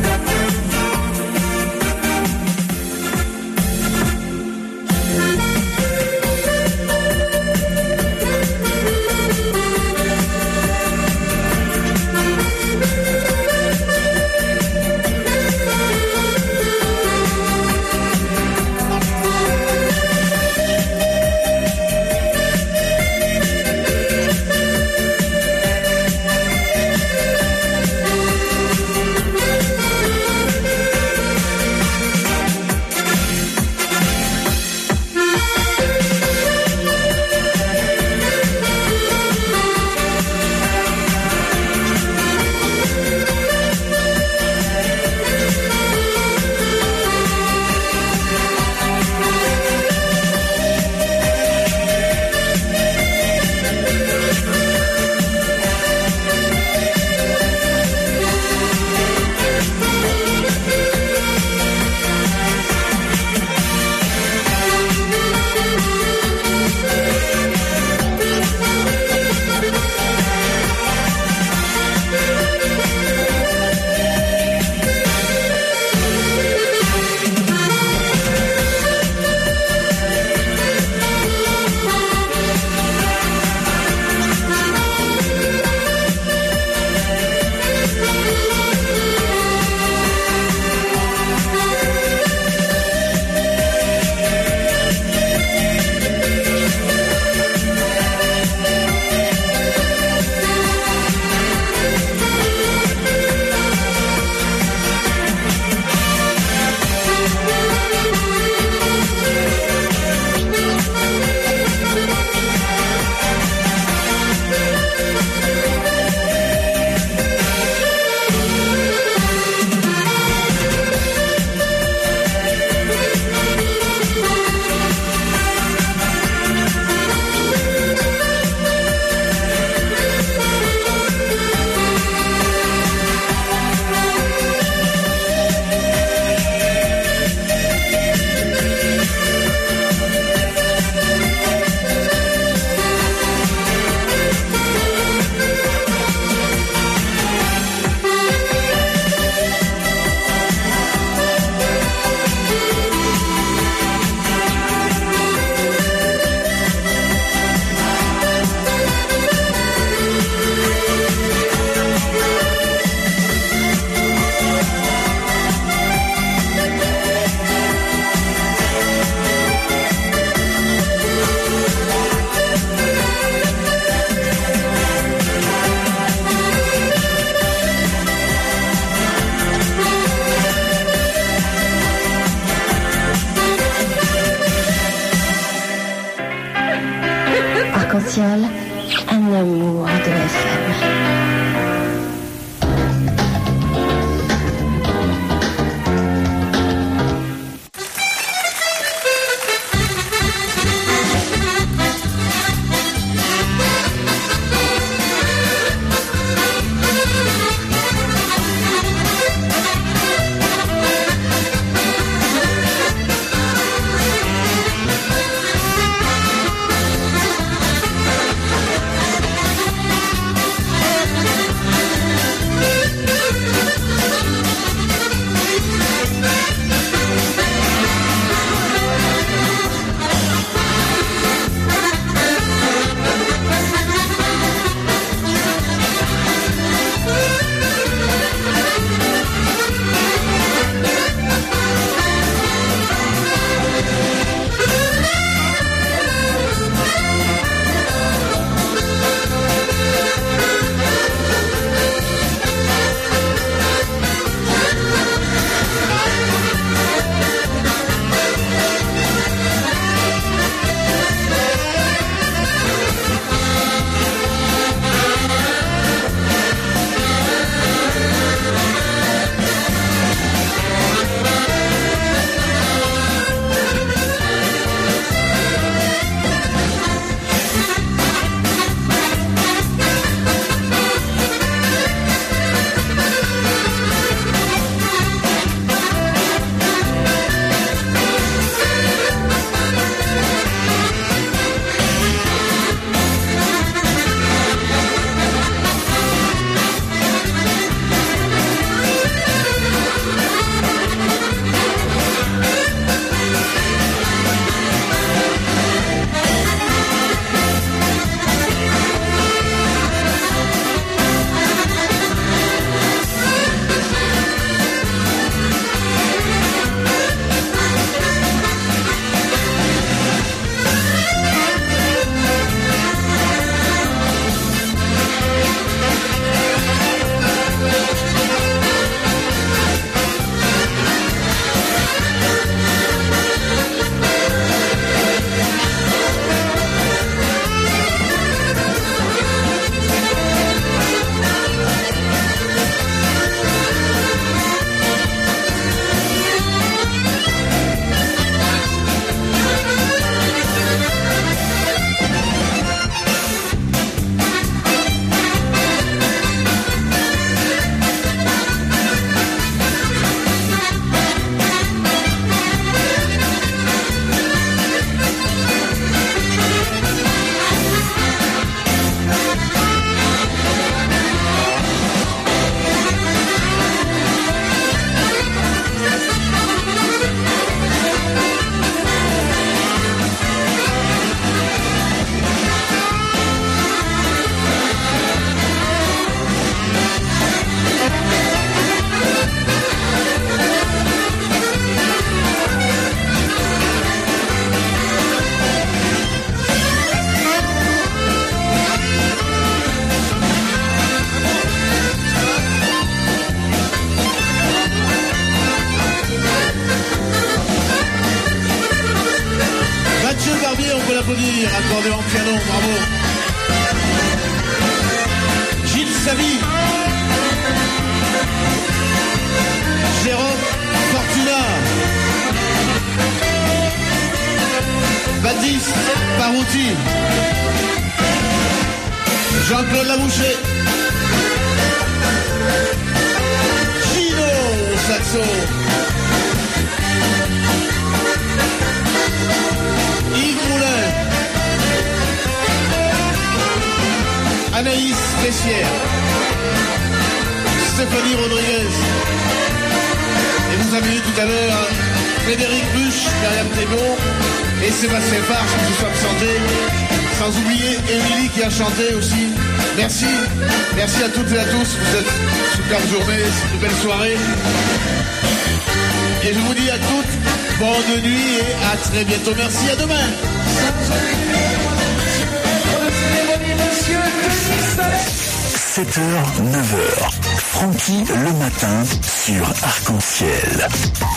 Arc-en-ciel, un amour de F M. Vladimir, accordéon piano, bravo. Gilles Savy. Jérôme Fortuna. Baptiste Parouti. Jean-Claude Labouché. Gino Saxo. Yves Moulin. Anaïs Messière. Stéphanie Rodriguez. Et vous avez eu tout à l'heure Frédéric Buche, Myriam Thébault et Sébastien Farge qui se sont absentés. Sans oublier Émilie qui a chanté aussi. Merci, merci à toutes et à tous. Vous êtes superbe journée, c'est une belle soirée. Et je vous dis à toutes bonne nuit et à très bientôt. Merci, à demain. sept heures, neuf heures. Francky le matin sur Arc-en-Ciel.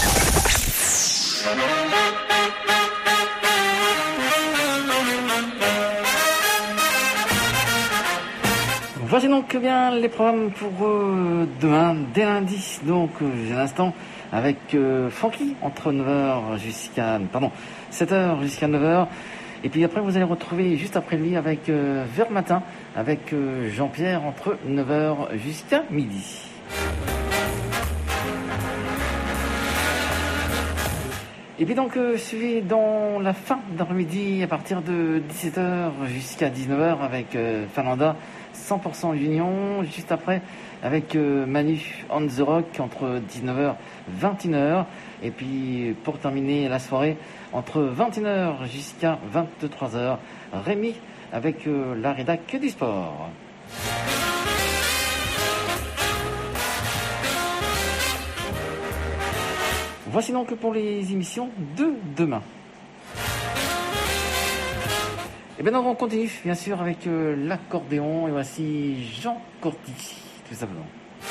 Voici donc bien les programmes pour euh, demain, dès lundi, donc euh, j'ai l'instant avec euh, Francky entre neuf heures jusqu'à, pardon, sept heures jusqu'à neuf heures. Et puis après vous allez retrouver juste après lui avec euh, Vers Matin avec euh, Jean-Pierre entre neuf heures jusqu'à midi. Et puis donc euh, suivi dans la fin d'après-midi à partir de dix-sept heures jusqu'à dix-neuf heures avec euh, Fernanda cent pour cent Union, juste après avec euh, Manu on the Rock entre dix-neuf heures et vingt et une heures. Et puis pour terminer la soirée entre vingt et une heures jusqu'à vingt-trois heures, Rémi avec euh, la rédac du sport. Voici donc pour les émissions de demain. Et bien donc on continue bien sûr avec euh, l'accordéon et voici Jean Corti, tout simplement.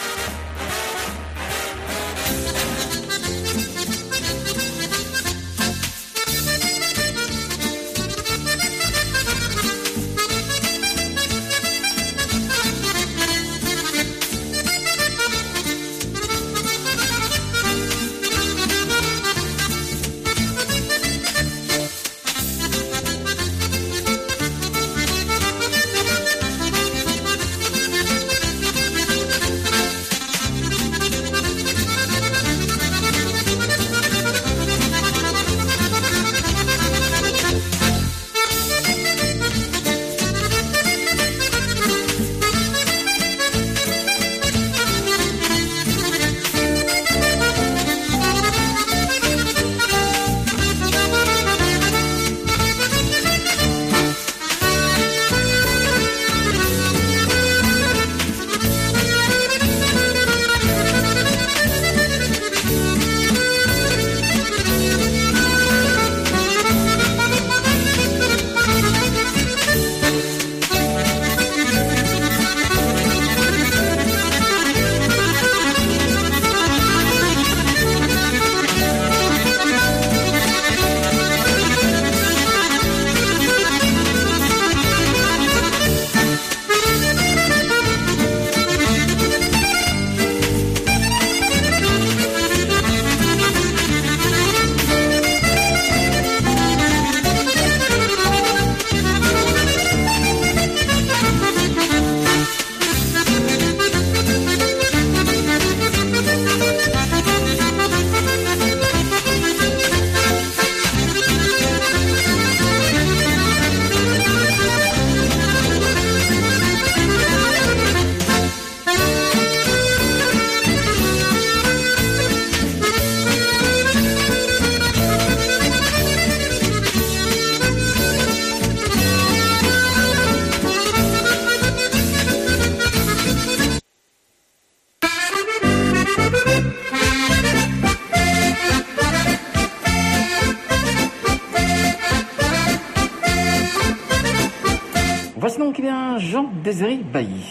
Voici donc eh bien Jean-Désiré Bailly.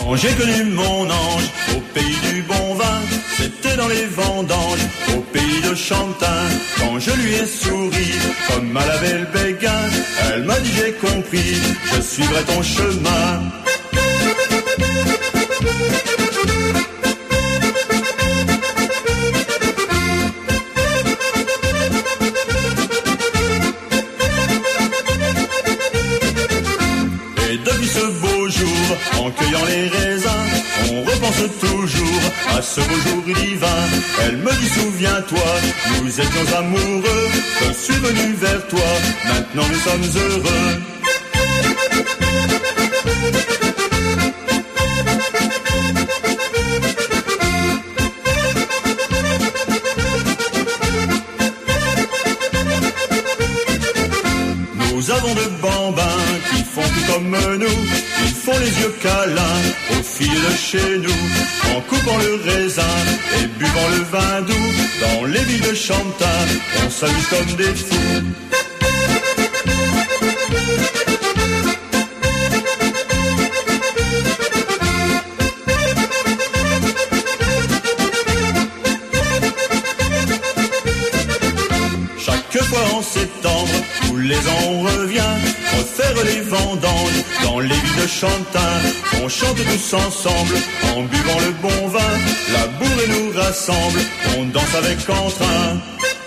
Quand j'ai connu mon ange au pays du bon vin, c'était dans les vendanges, au pays de Chantin. Quand je lui ai souri, comme à la belle Béguin, elle m'a dit j'ai compris, je suivrai ton chemin. En cueillant les raisins, on repense toujours à ce beau jour divin. Elle me dit souviens-toi, nous étions amoureux, je suis venu vers toi, maintenant nous sommes heureux. Nous avons de bambins qui font tout comme nous, ils font les yeux câlins aux filles de chez nous, en coupant le raisin et buvant le vin doux. Dans les villes de Chantin, on s'amuse comme des fous. Chaque fois en septembre, tous les ans on revient, refaire les vendanges dans les villes de Chantin. On chante tous ensemble, en buvant le bon vin, la bourrée nous rassemble, on danse avec entrain.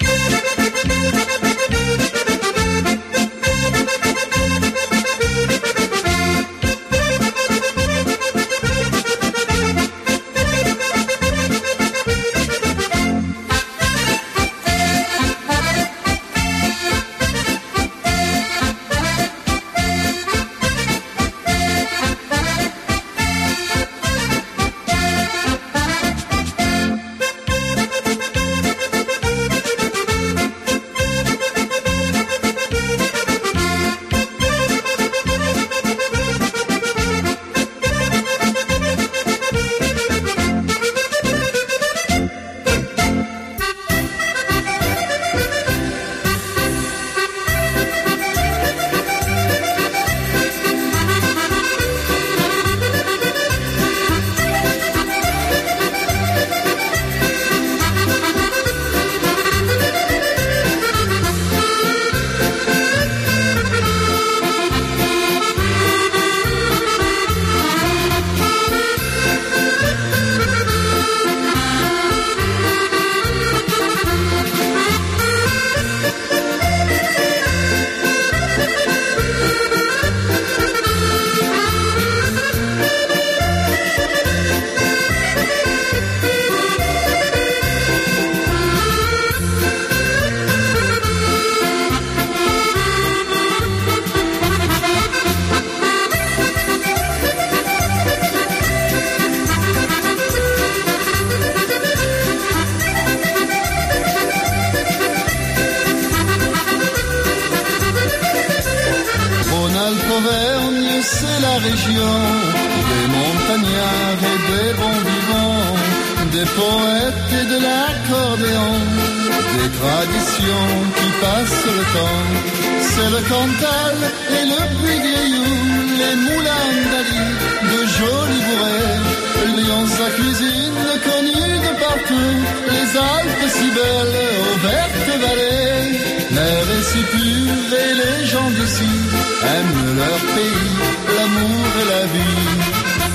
Auvergne, c'est la région des montagnards et des bons vivants, des poètes et de l'accordéon, des traditions qui passent le temps. C'est le Cantal et le Puy-Vieillou, les moulins d'Ali, de jolis bourrets, Lyon sa cuisine connue de partout, les Alpes si belles aux vertes vallées. L'air est si pur et les gens d'ici aiment leur pays, l'amour et la vie.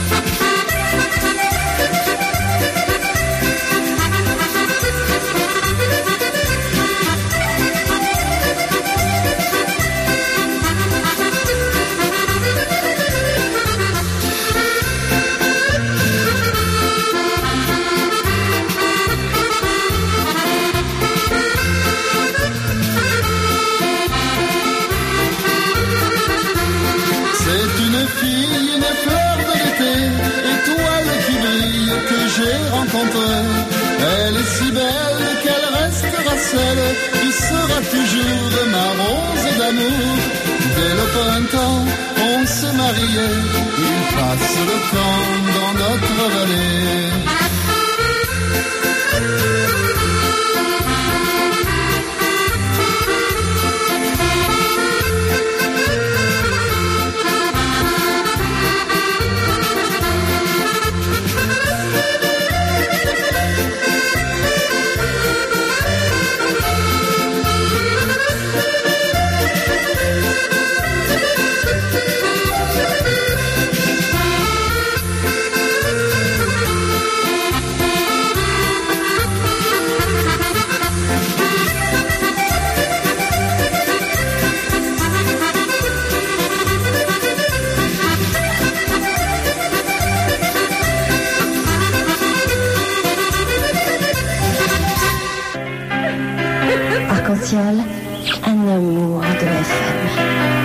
Elle est si belle qu'elle restera celle qui sera toujours ma rose d'amour. Dès le printemps, on s'est mariés, il passe le temps dans notre vallée. Arc-en-Ciel, un amour de F M.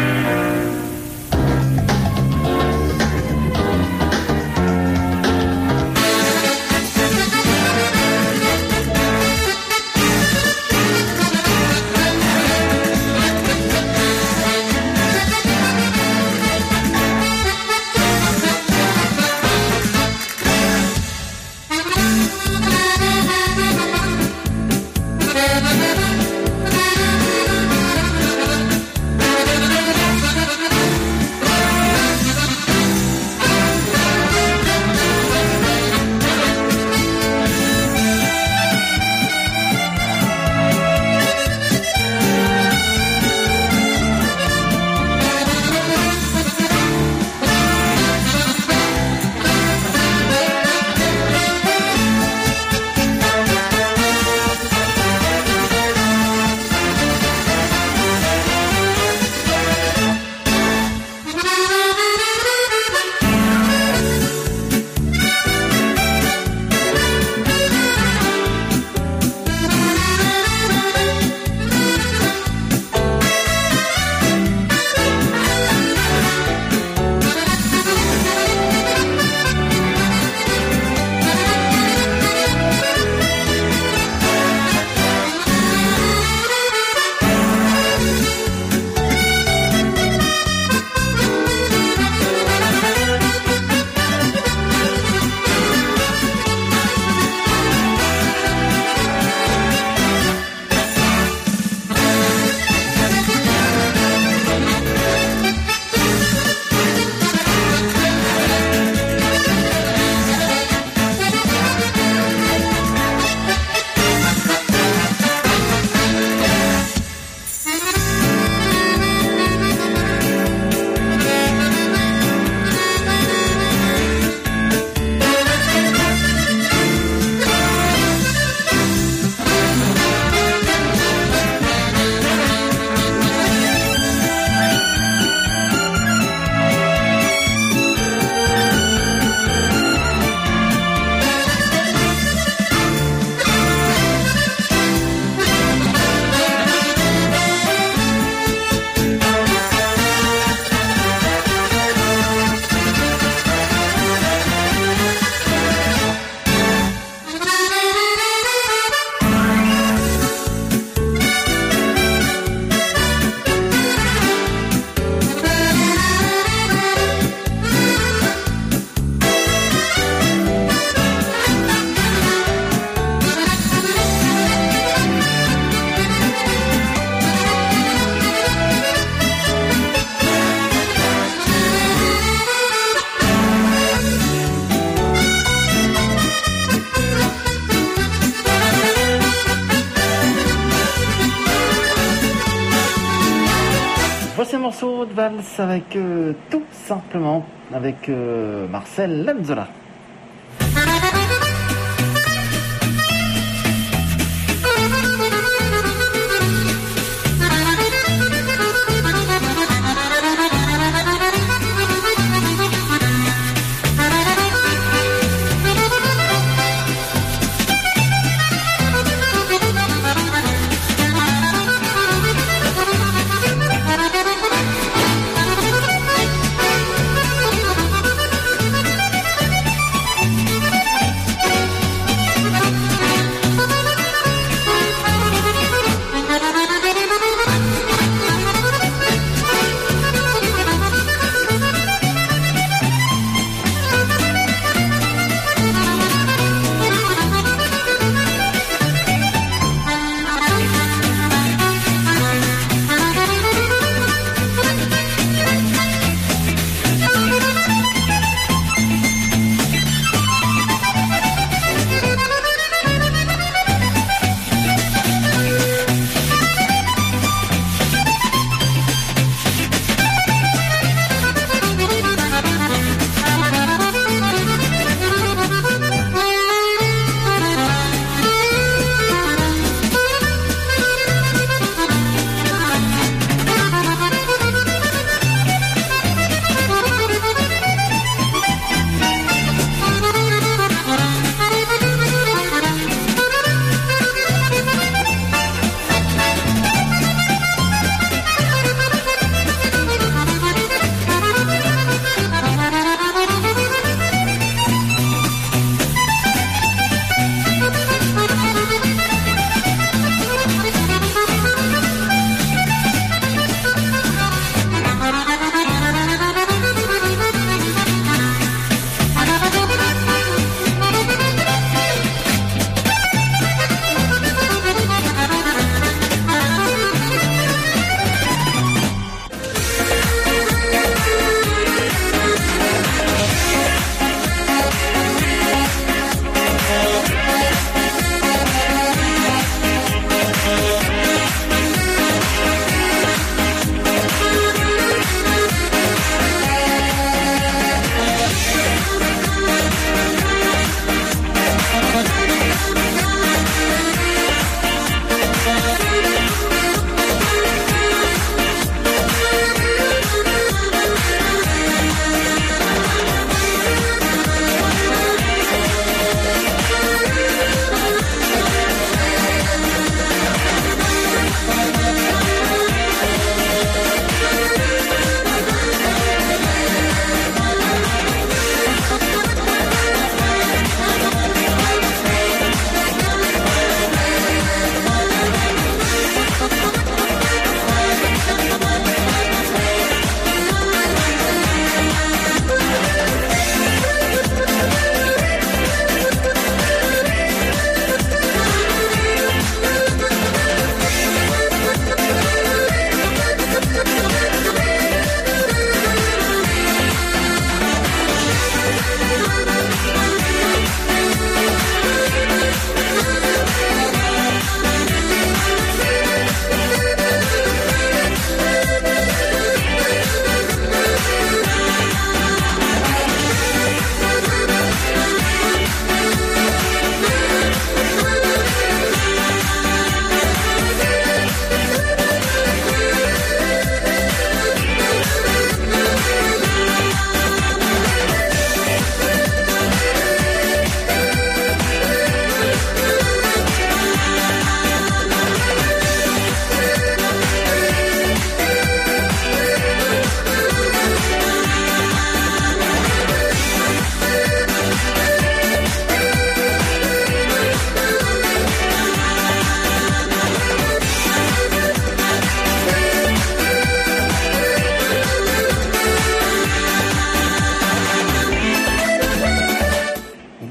Voici un morceau de valse avec euh, tout simplement avec euh, Marcel Lanzola.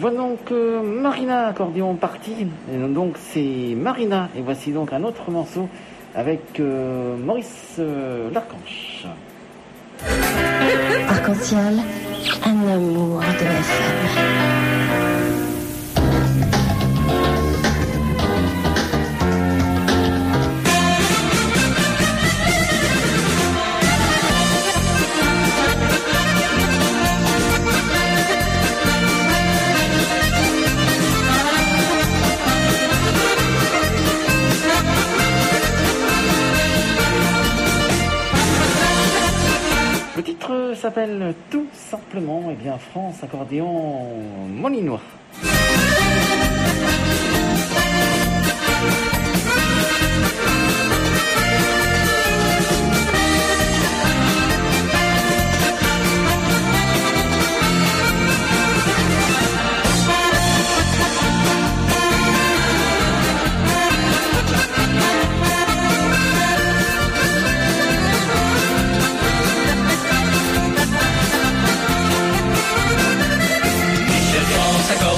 Voilà donc euh, Marina, accordéon parti. Et donc c'est Marina. Et voici donc un autre morceau avec euh, Maurice euh, Larcanche. Arc-en-ciel, un amour de F M. Le titre s'appelle tout simplement eh bien, France accordéon molinois. Michel France accordéon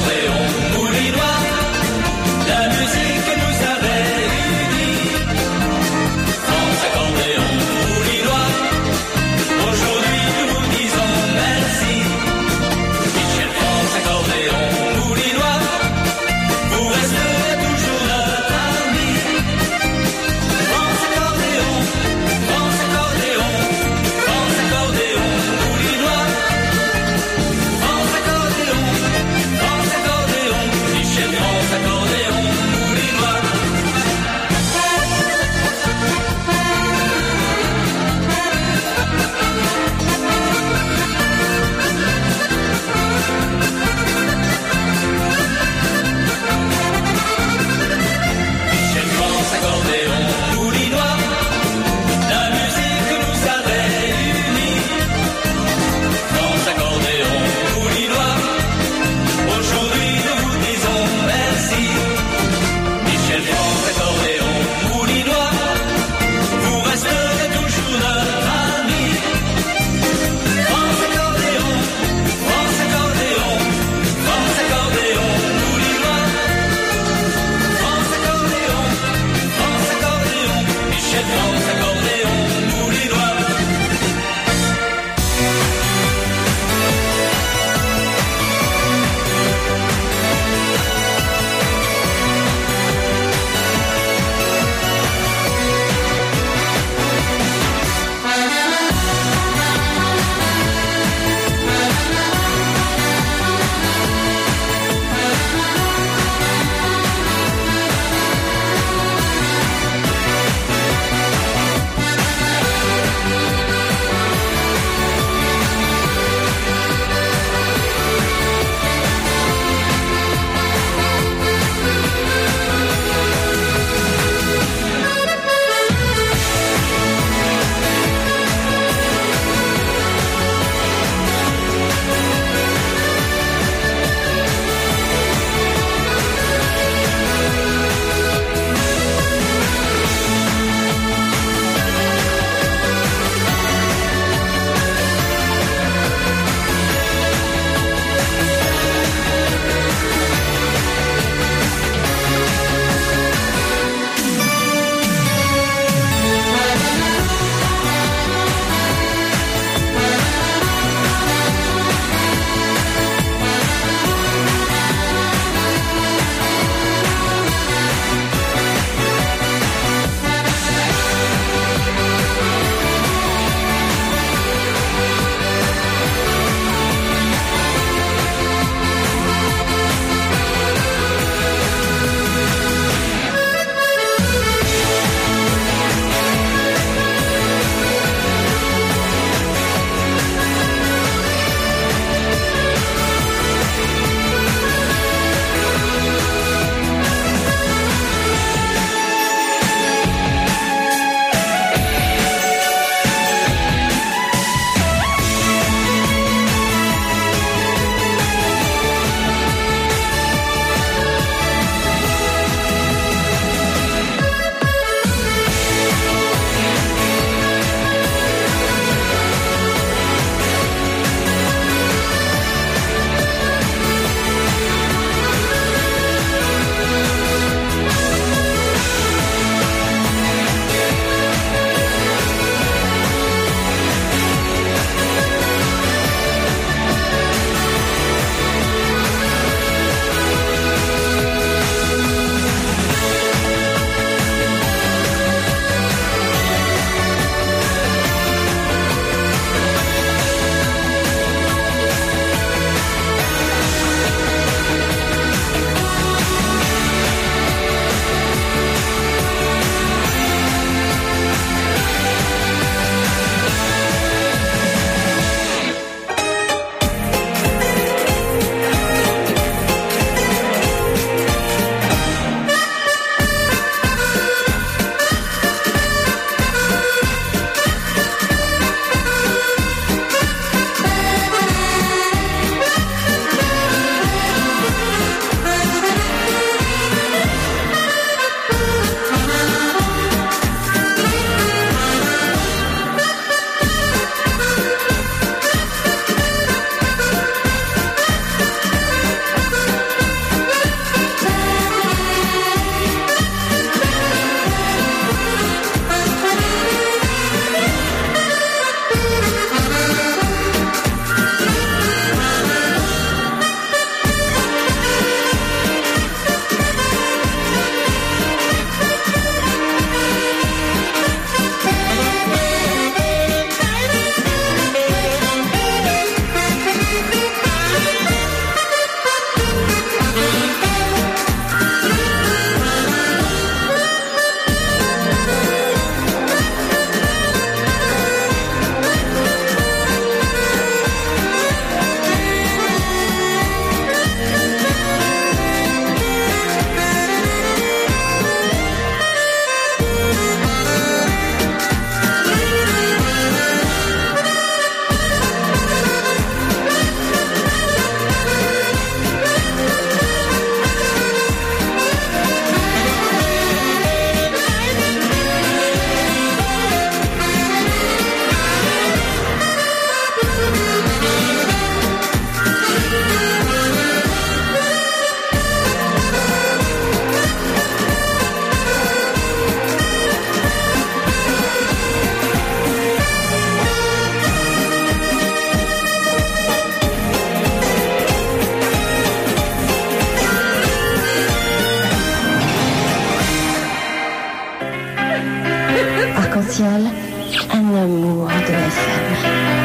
Arc-en-Ciel, un amour de F M.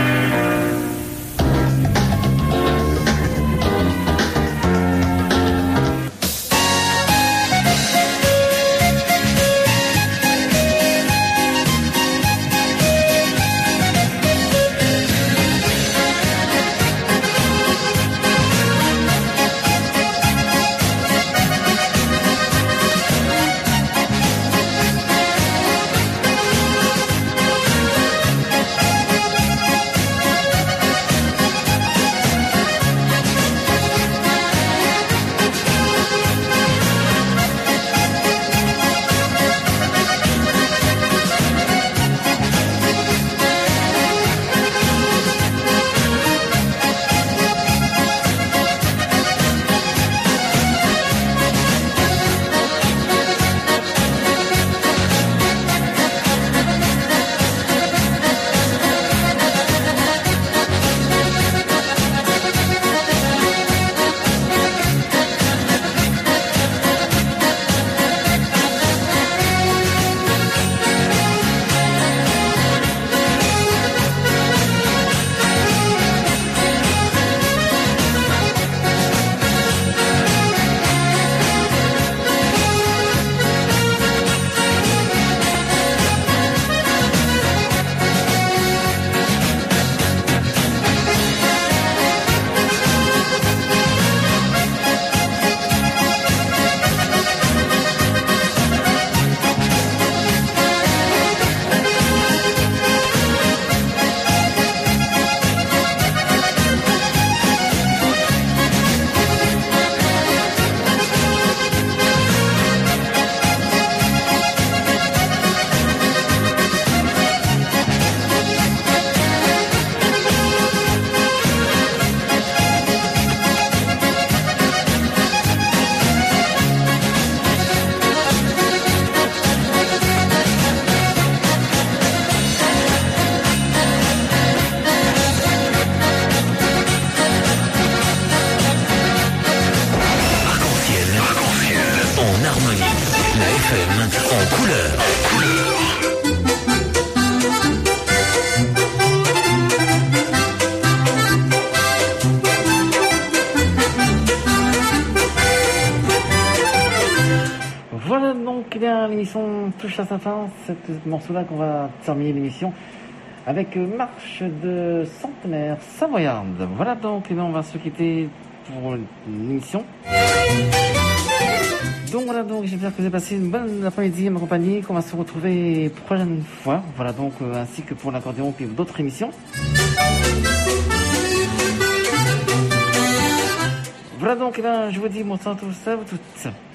En couleur. Voilà donc, eh bien, l'émission touche à sa fin. C'est ce morceau-là qu'on va terminer l'émission avec Marche de Centenaire Savoyarde. Voilà donc, eh bien, on va se quitter pour l'émission. Donc voilà, donc j'espère que vous avez passé une bonne après-midi à ma compagnie, qu'on va se retrouver prochaine fois. Voilà donc, euh, ainsi que pour l'accordéon et d'autres émissions. Voilà donc, eh bien, je vous dis bonsoir à tous, à vous toutes.